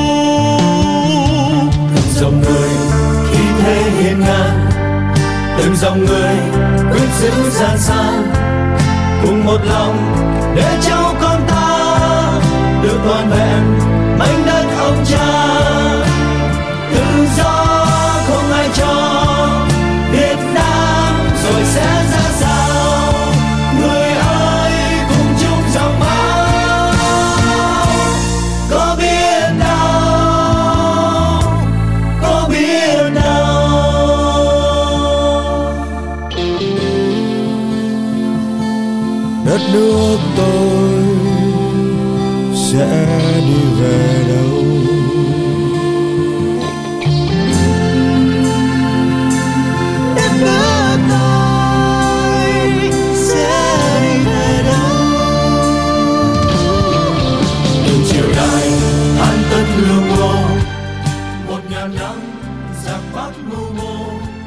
Dòng người khí thế hiên ngang, từng dòng người quyết giữ gian san, cùng một lòng để cháu con ta được toàn vẹn mảnh đất ông cha. Tự do không ai cho Việt Nam rồi sẽ ra sao, người ơi cùng chung dòng máu. Có biết đâu, có biết đâu, đất nước tôi sẽ đi về đâu. Đất nước tôi sẽ đi về đâu. Từng triều đại than tất lương ngô, một ngàn năm giặc Bắc mưu mô.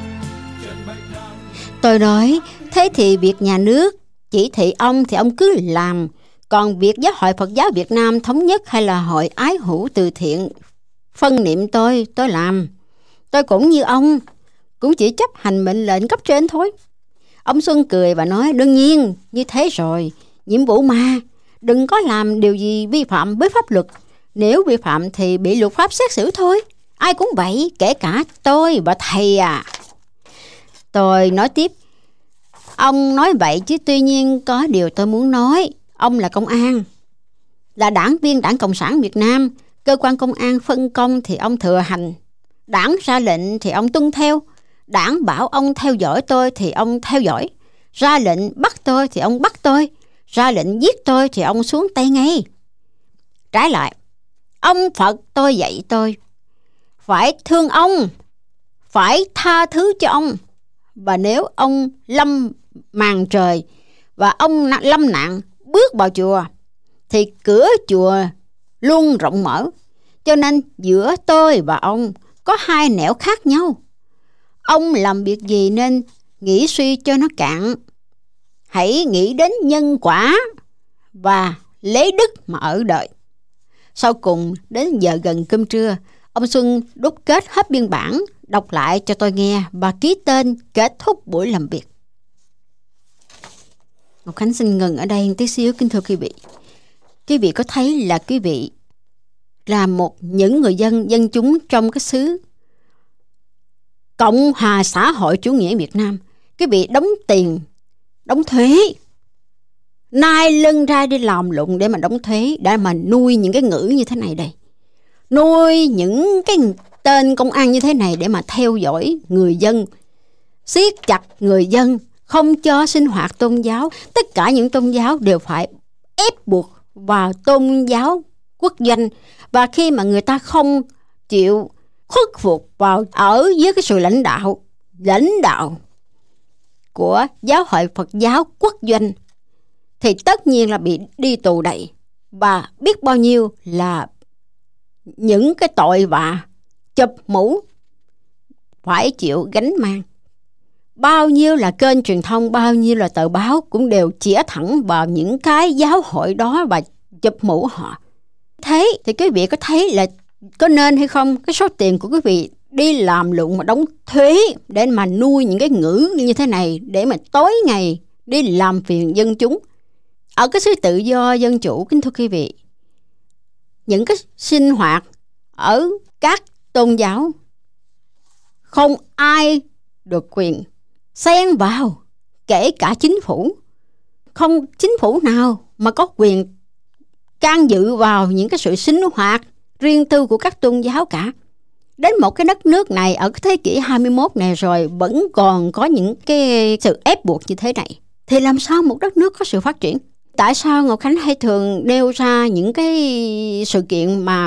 Tôi nói, thế thì việc nhà nước chỉ thị ông thì ông cứ làm, còn việc Giáo hội Phật giáo Việt Nam Thống nhất hay là Hội Ái Hữu Từ Thiện phân niệm tôi, tôi làm. Tôi cũng như ông, cũng chỉ chấp hành mệnh lệnh cấp trên thôi. Ông Xuân cười và nói, đương nhiên, như thế rồi, nhiệm vụ mà, đừng có làm điều gì vi phạm với pháp luật. Nếu vi phạm thì bị luật pháp xét xử thôi. Ai cũng vậy, kể cả tôi và thầy à. Tôi nói tiếp, ông nói vậy chứ tuy nhiên có điều tôi muốn nói. Ông là công an, là đảng viên Đảng Cộng sản Việt Nam. Cơ quan công an phân công thì ông thừa hành, đảng ra lệnh thì ông tuân theo, đảng bảo ông theo dõi tôi thì ông theo dõi, ra lệnh bắt tôi thì ông bắt tôi, ra lệnh giết tôi thì ông xuống tay ngay. Trái lại, ông Phật tôi dạy tôi phải thương ông, phải tha thứ cho ông. Và nếu ông lâm màn trời và ông lâm nạn bước vào chùa thì cửa chùa luôn rộng mở. Cho nên giữa tôi và ông có hai nẻo khác nhau. Ông làm việc gì nên nghĩ suy cho nó cạn. Hãy nghĩ đến nhân quả và lấy đức mà ở đời. Sau cùng đến giờ gần cơm trưa, ông Xuân đúc kết hết biên bản, đọc lại cho tôi nghe và ký tên kết thúc buổi làm việc. Ngọc Khánh xin ngừng ở đây tí xíu, kính thưa quý vị. Quý vị có thấy là quý vị là một những người dân, dân chúng trong cái xứ Cộng hòa xã hội chủ nghĩa Việt Nam, quý vị đóng tiền, đóng thuế, nai lưng ra đi làm lụng để mà đóng thuế, để mà nuôi những cái ngữ như thế này đây, nuôi những cái tên công an như thế này để mà theo dõi người dân, siết chặt người dân, không cho sinh hoạt tôn giáo. Tất cả những tôn giáo đều phải ép buộc vào tôn giáo quốc doanh. Và khi mà người ta không chịu khuất phục vào ở dưới cái sự lãnh đạo lãnh đạo của Giáo hội Phật giáo quốc doanh thì tất nhiên là bị đi tù đày, và biết bao nhiêu là những cái tội vạ chụp mũ phải chịu gánh mang. Bao nhiêu là kênh truyền thông, bao nhiêu là tờ báo cũng đều chĩa thẳng vào những cái giáo hội đó và chụp mũ họ. Thế thì quý vị có thấy là có nên hay không? Cái số tiền của quý vị đi làm lụng mà đóng thuế để mà nuôi những cái ngữ như thế này, để mà tối ngày đi làm phiền dân chúng. Ở cái xứ tự do dân chủ, kính thưa quý vị, những cái sinh hoạt ở các tôn giáo. Không ai được quyền xen vào, kể cả chính phủ. Không chính phủ nào mà có quyền can dự vào những cái sự sinh hoạt riêng tư của các tôn giáo cả. Đến một cái đất nước này ở cái thế kỷ hai mươi mốt này rồi vẫn còn có những cái sự ép buộc như thế này, thì làm sao một đất nước có sự phát triển? Tại sao Ngọc Khánh hay thường nêu ra những cái sự kiện mà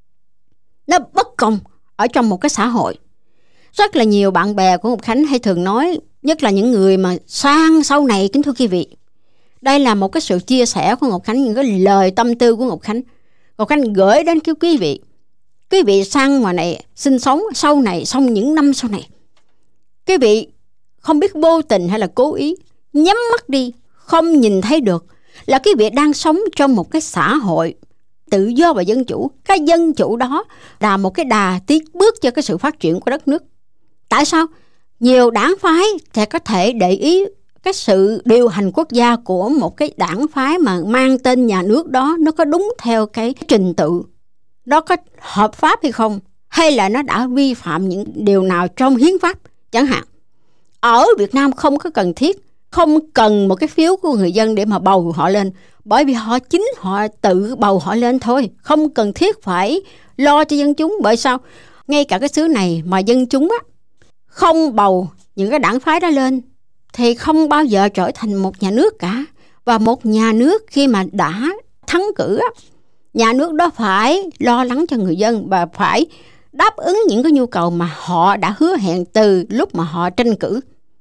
nó bất công ở trong một cái xã hội? Rất là nhiều bạn bè của Ngọc Khánh hay thường nói, nhất là những người mà sang sau này, kính thưa quý vị, đây là một cái sự chia sẻ của Ngọc Khánh, những cái lời tâm tư của Ngọc Khánh. Ngọc Khánh gửi đến cái quý vị, quý vị sang ngoài này sinh sống sau này, sau những năm sau này, quý vị không biết vô tình hay là cố ý nhắm mắt đi, không nhìn thấy được là quý vị đang sống trong một cái xã hội tự do và dân chủ. Cái dân chủ đó là một cái đà tiến bước cho cái sự phát triển của đất nước. Tại sao? Nhiều đảng phái sẽ có thể để ý cái sự điều hành quốc gia của một cái đảng phái mà mang tên nhà nước đó, nó có đúng theo cái trình tự, nó có hợp pháp hay không, hay là nó đã vi phạm những điều nào trong hiến pháp chẳng hạn. Ở Việt Nam không có cần thiết, không cần một cái phiếu của người dân để mà bầu họ lên, bởi vì họ chính họ tự bầu họ lên thôi, không cần thiết phải lo cho dân chúng. Bởi sao? Ngay cả cái xứ này mà dân chúng á không bầu những cái đảng phái đó lên thì không bao giờ trở thành một nhà nước cả. Và một nhà nước khi mà đã thắng cử á, nhà nước đó phải lo lắng cho người dân và phải đáp ứng những cái nhu cầu mà họ đã hứa hẹn từ lúc mà họ tranh cử.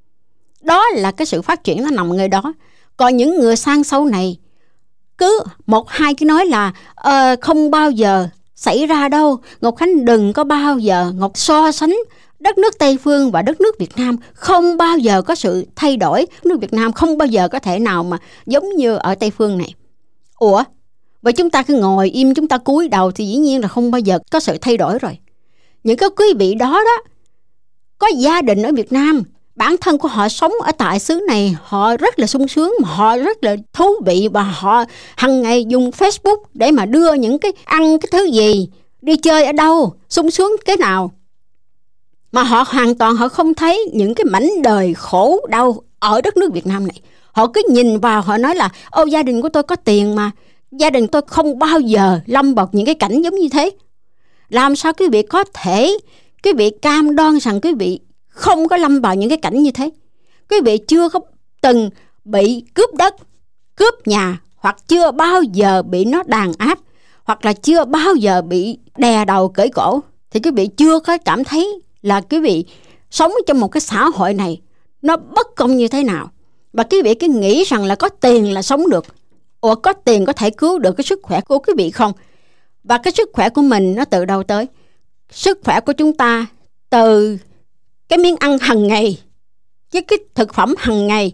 Đó là cái sự phát triển nó nằm ngay đó. Còn những người sang sau này cứ một hai cái nói là uh, không bao giờ xảy ra đâu. Ngọc Khánh đừng có bao giờ Ngọc so sánh đất nước Tây Phương và đất nước Việt Nam. Không bao giờ có sự thay đổi. Nước Việt Nam không bao giờ có thể nào mà giống như ở Tây Phương này. Ủa? Vậy chúng ta cứ ngồi im, chúng ta cúi đầu thì dĩ nhiên là không bao giờ có sự thay đổi rồi. Những cái quý vị đó đó có gia đình ở Việt Nam, bản thân của họ sống ở tại xứ này, họ rất là sung sướng, họ rất là thú vị, và họ hằng ngày dùng Facebook để mà đưa những cái ăn cái thứ gì, đi chơi ở đâu, sung sướng cái nào, mà họ hoàn toàn họ không thấy những cái mảnh đời khổ đau ở đất nước Việt Nam này. Họ cứ nhìn vào, họ nói là ô, gia đình của tôi có tiền mà, gia đình tôi không bao giờ lâm vào những cái cảnh giống như thế. Làm sao quý vị có thể quý vị cam đoan rằng quý vị không có lâm vào những cái cảnh như thế? Quý vị chưa có từng bị cướp đất, cướp nhà, hoặc chưa bao giờ bị nó đàn áp, hoặc là chưa bao giờ bị đè đầu cởi cổ, thì quý vị chưa có cảm thấy là quý vị sống trong một cái xã hội này nó bất công như thế nào. Và quý vị cứ nghĩ rằng là có tiền là sống được. Ủa, có tiền có thể cứu được cái sức khỏe của quý vị không? Và cái sức khỏe của mình nó từ đâu tới? Sức khỏe của chúng ta từ cái miếng ăn hàng ngày, với cái thực phẩm hàng ngày.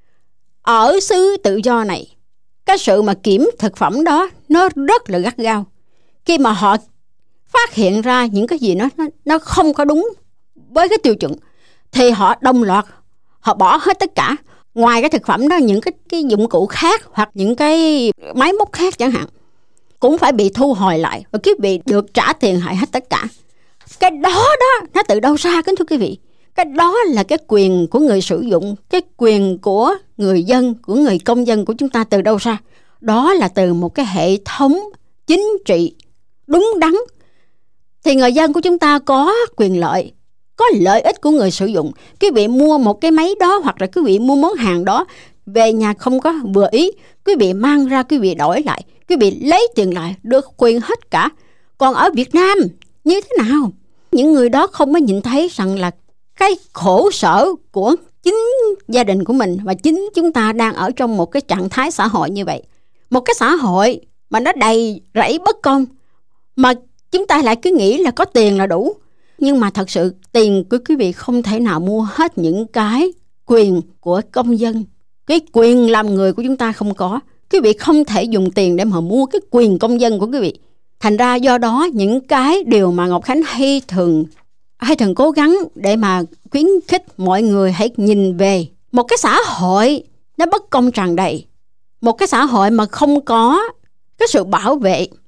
Ở xứ tự do này, cái sự mà kiểm thực phẩm đó nó rất là gắt gao. Khi mà họ phát hiện ra những cái gì nó, nó, nó không có đúng với cái tiêu chuẩn, thì họ đồng loạt, họ bỏ hết tất cả. Ngoài cái thực phẩm đó, những cái, cái dụng cụ khác hoặc những cái máy móc khác chẳng hạn cũng phải bị thu hồi lại, và quý vị được trả tiền hại hết tất cả. Cái đó đó nó từ đâu ra, kính thưa quý vị? Cái đó là cái quyền của người sử dụng, cái quyền của người dân, của người công dân của chúng ta từ đâu ra? Đó là từ một cái hệ thống chính trị đúng đắn. Thì người dân của chúng ta có quyền lợi, có lợi ích của người sử dụng. Quý vị mua một cái máy đó, hoặc là quý vị mua món hàng đó, về nhà không có vừa ý, quý vị mang ra, quý vị đổi lại, quý vị lấy tiền lại, được quyền hết cả. Còn ở Việt Nam như thế nào? Những người đó không có nhìn thấy rằng là cái khổ sở của chính gia đình của mình, và chính chúng ta đang ở trong một cái trạng thái xã hội như vậy. Một cái xã hội mà nó đầy rẫy bất công, mà chúng ta lại cứ nghĩ là có tiền là đủ. Nhưng mà thật sự tiền của quý vị không thể nào mua hết những cái quyền của công dân. Cái quyền làm người của chúng ta không có. Quý vị không thể dùng tiền để mà mua cái quyền công dân của quý vị. Thành ra do đó những cái điều mà Ngọc Khánh hay thường hay thường cố gắng để mà khuyến khích mọi người hãy nhìn về một cái xã hội nó bất công tràn đầy, một cái xã hội mà không có cái sự bảo vệ,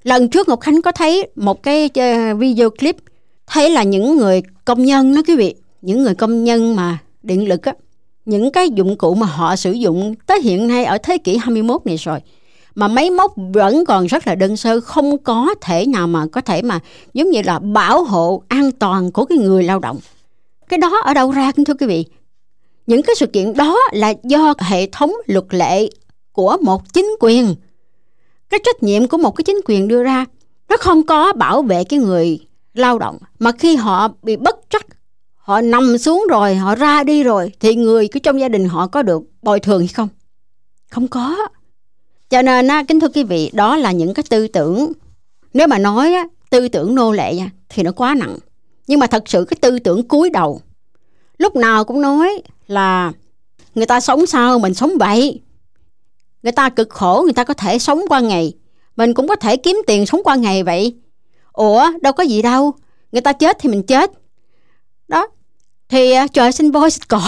Lần trước Ngọc Khánh có thấy một cái video clip, thấy là những người công nhân đó quý vị, những người công nhân mà điện lực á, những cái dụng cụ mà họ sử dụng tới hiện nay ở thế kỷ hai mươi mốt này rồi, mà máy móc vẫn còn rất là đơn sơ, không có thể nào mà có thể mà giống như là bảo hộ an toàn của cái người lao động. Cái đó ở đâu ra thưa quý vị? Những cái sự kiện đó là do hệ thống luật lệ của một chính quyền, cái trách nhiệm của một cái chính quyền đưa ra, nó không có bảo vệ cái người lao động. Mà khi họ bị bất trắc, họ nằm xuống rồi, họ ra đi rồi, thì người cái trong gia đình họ có được bồi thường hay không? Không có. Cho nên kính thưa quý vị, đó là những cái tư tưởng, nếu mà nói tư tưởng nô lệ thì nó quá nặng. Nhưng mà thật sự cái tư tưởng cúi đầu, lúc nào cũng nói là người ta sống sao mình sống vậy. Người ta cực khổ, người ta có thể sống qua ngày, mình cũng có thể kiếm tiền sống qua ngày vậy. Ủa đâu có gì đâu, người ta chết thì mình chết. Đó, thì trời sinh voi sinh cỏ,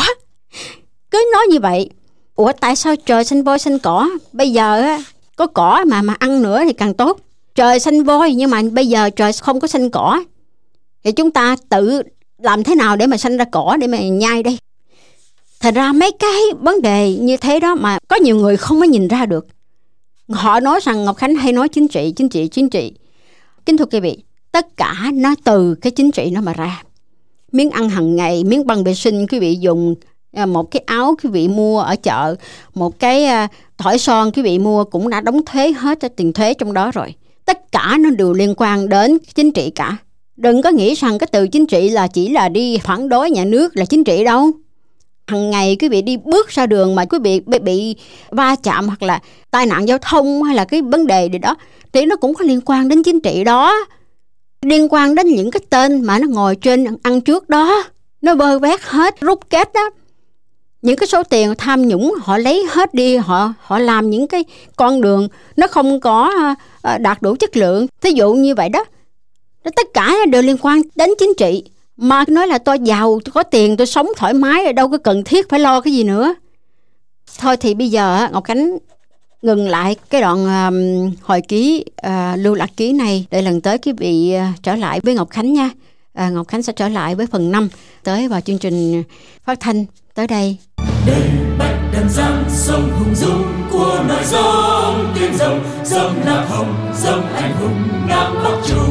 cứ nói như vậy. Ủa tại sao trời sinh voi sinh cỏ? Bây giờ có cỏ mà mà ăn nữa thì càng tốt. Trời sinh voi nhưng mà bây giờ trời không có sinh cỏ, thì chúng ta tự làm thế nào để mà sinh ra cỏ để mà nhai đây? Thật ra mấy cái vấn đề như thế đó mà có nhiều người không có nhìn ra được. Họ nói rằng Ngọc Khánh hay nói chính trị, chính trị, chính trị. Kính thưa quý vị, tất cả nó từ cái chính trị nó mà ra. Miếng ăn hàng ngày, miếng băng vệ sinh quý vị dùng, một cái áo quý vị mua ở chợ, một cái thỏi son quý vị mua cũng đã đóng thuế hết cho tiền thuế trong đó rồi. Tất cả nó đều liên quan đến chính trị cả. Đừng có nghĩ rằng cái từ chính trị là chỉ là đi phản đối nhà nước là chính trị đâu. Hằng ngày quý vị đi bước ra đường mà quý vị bị, bị va chạm hoặc là tai nạn giao thông hay là cái vấn đề gì đó, thì nó cũng có liên quan đến chính trị đó. Liên quan đến những cái tên mà nó ngồi trên ăn trước đó, nó bơ vét hết, rút kết đó. Những cái số tiền tham nhũng họ lấy hết đi, họ họ làm những cái con đường nó không có đạt đủ chất lượng. Thí dụ như vậy đó. Tất cả đều liên quan đến chính trị. Mà nói là tôi giàu, tôi có tiền, tôi sống thoải mái, đâu có cần thiết phải lo cái gì nữa. Thôi thì bây giờ Ngọc Khánh ngừng lại cái đoạn um, hồi ký, uh, lưu lạc ký này, để lần tới quý vị uh, trở lại với Ngọc Khánh nha. Uh, Ngọc Khánh sẽ trở lại với phần năm tới vào chương trình phát thanh tới đây. Đây bách đàn giang sông hùng dũng của nòi giống tiếng rồng, dâm lạc hồng, dâm anh hùng nam bắc trung.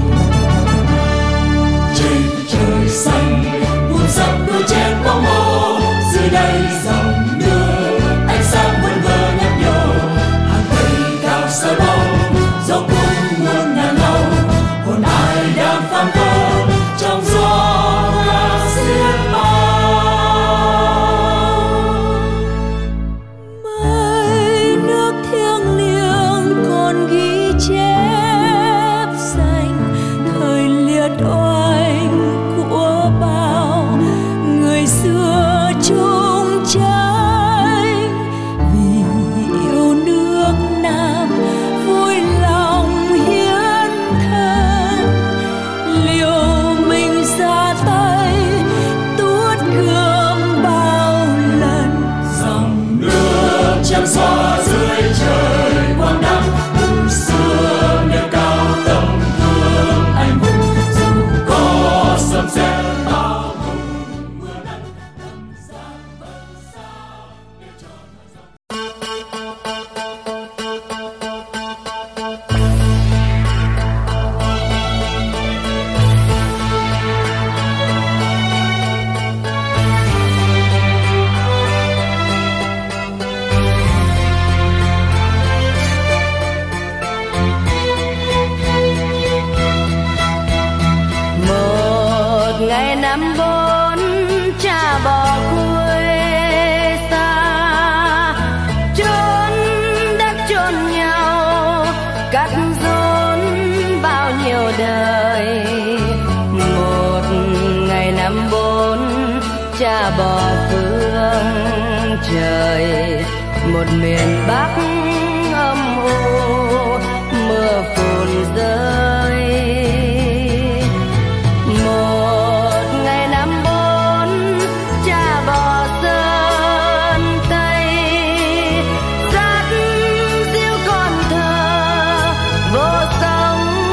Trên trời xanh buồn sắc đôi chén bóng màu, dưới đây dòng nước ánh sáng vần vờ nhấp nhô. Hàng cây cao soi bóng dọc cung muôn ngàn lâu, hồn ai đang phang phơ trong gió ca xiết bao. Mây nước thiêng liêng còn ghi chép danh thời liệt oanh của bao người xưa chung tranh, vì yêu nước Nam vui lòng hiến thân, liều mình ra tay tuốt gươm bao lần. Dòng nước chăm xóa dưới trời quang đăng, từ xưa nêu cao tấm gương anh hùng, dù có sấm sét bão hùng mưa nắng tầm gian vẫn sao để cho non sông. Một ngày năm bốn cha bỏ quê xa, chốn đất chôn nhau cắt rốn bao nhiêu đời. Một ngày năm bốn cha bỏ phương trời, một miền Bắc âm u mưa phùn rơi. Một ngày năm bốn cha bỏ sơn Tây, dắt diêu con thơ vô sông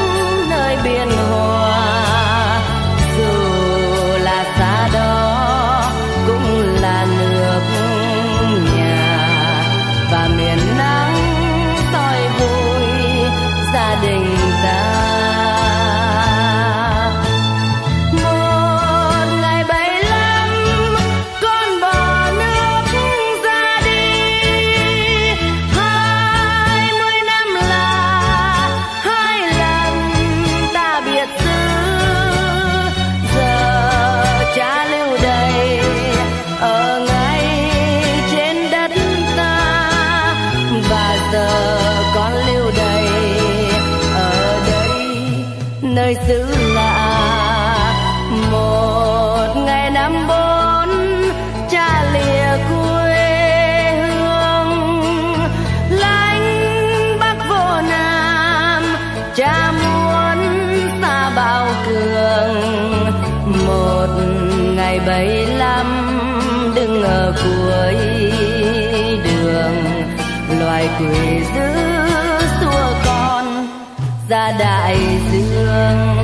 nơi xứ lạ. Một ngày năm bốn cha lìa quê hương, lánh bắc vô nam, cha muốn xa bao cường. Một ngày bảy lăm đứng ở cuối đường, loài quỷ dữ xua con ra đại dương.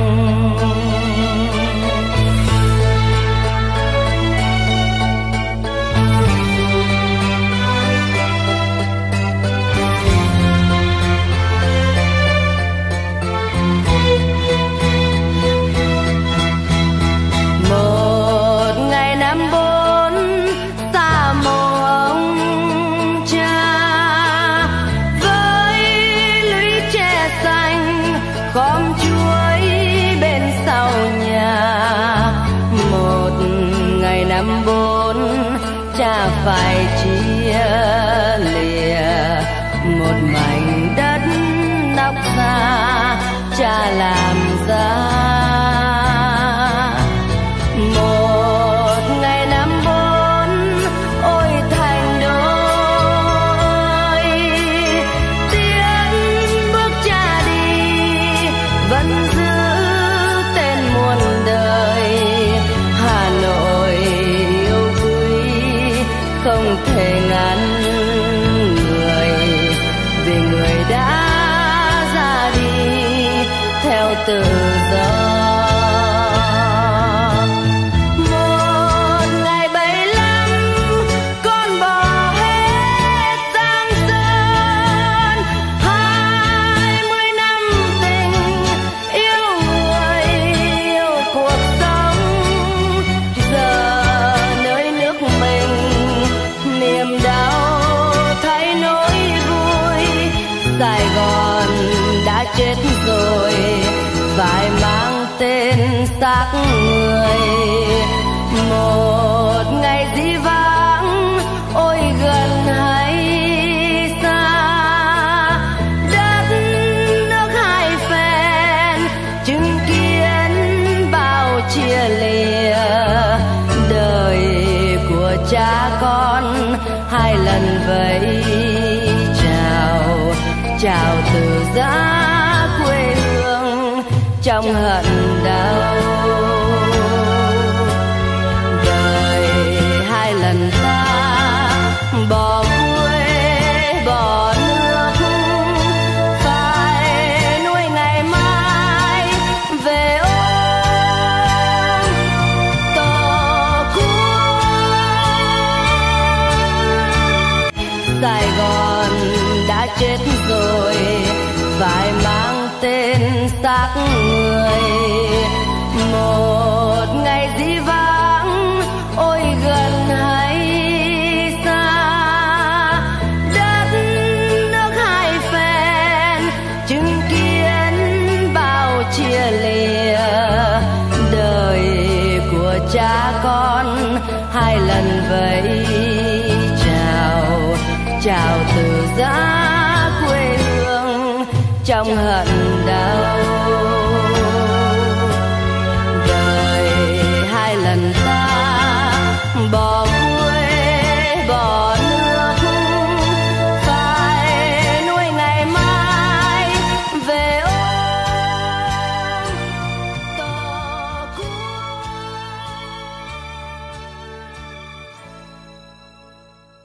Năm bốn cha phải chia lìa một mảnh đất nóc xa cha làm ra. Một ngày năm bốn ôi thành đôi, tiếng bước cha đi vẫn giữ tên muôn đời. Hà Nội không thể ngăn người, vì người đã ra đi theo tự do. Một ngày bảy lăm con bỏ hết giang sơn, hai mươi năm tình yêu người yêu cuộc sống. Giờ nơi nước mình niềm đau thay nỗi vui, Sài Gòn đã chết rồi phải mang tên xác người. Một ngày dĩ vãng ôi gần hay xa, đất nước hai phen chứng kiến bao chia lìa. Đời của cha con hai lần vẫy chào, chào từ giã quê hương trong hận đau. Đời hai lần ta bỏ quê bỏ nước, phải nuôi ngày mai về ôm tổ quốc. Sài Gòn đã chết rồi phải mang tên xác người. Một ngày dĩ vãng ôi gần hay xa, đất nước hai phen chứng kiến bao chia lìa. Đời của cha con hai lần vẫy chào, chào từ giã quê hương trong hận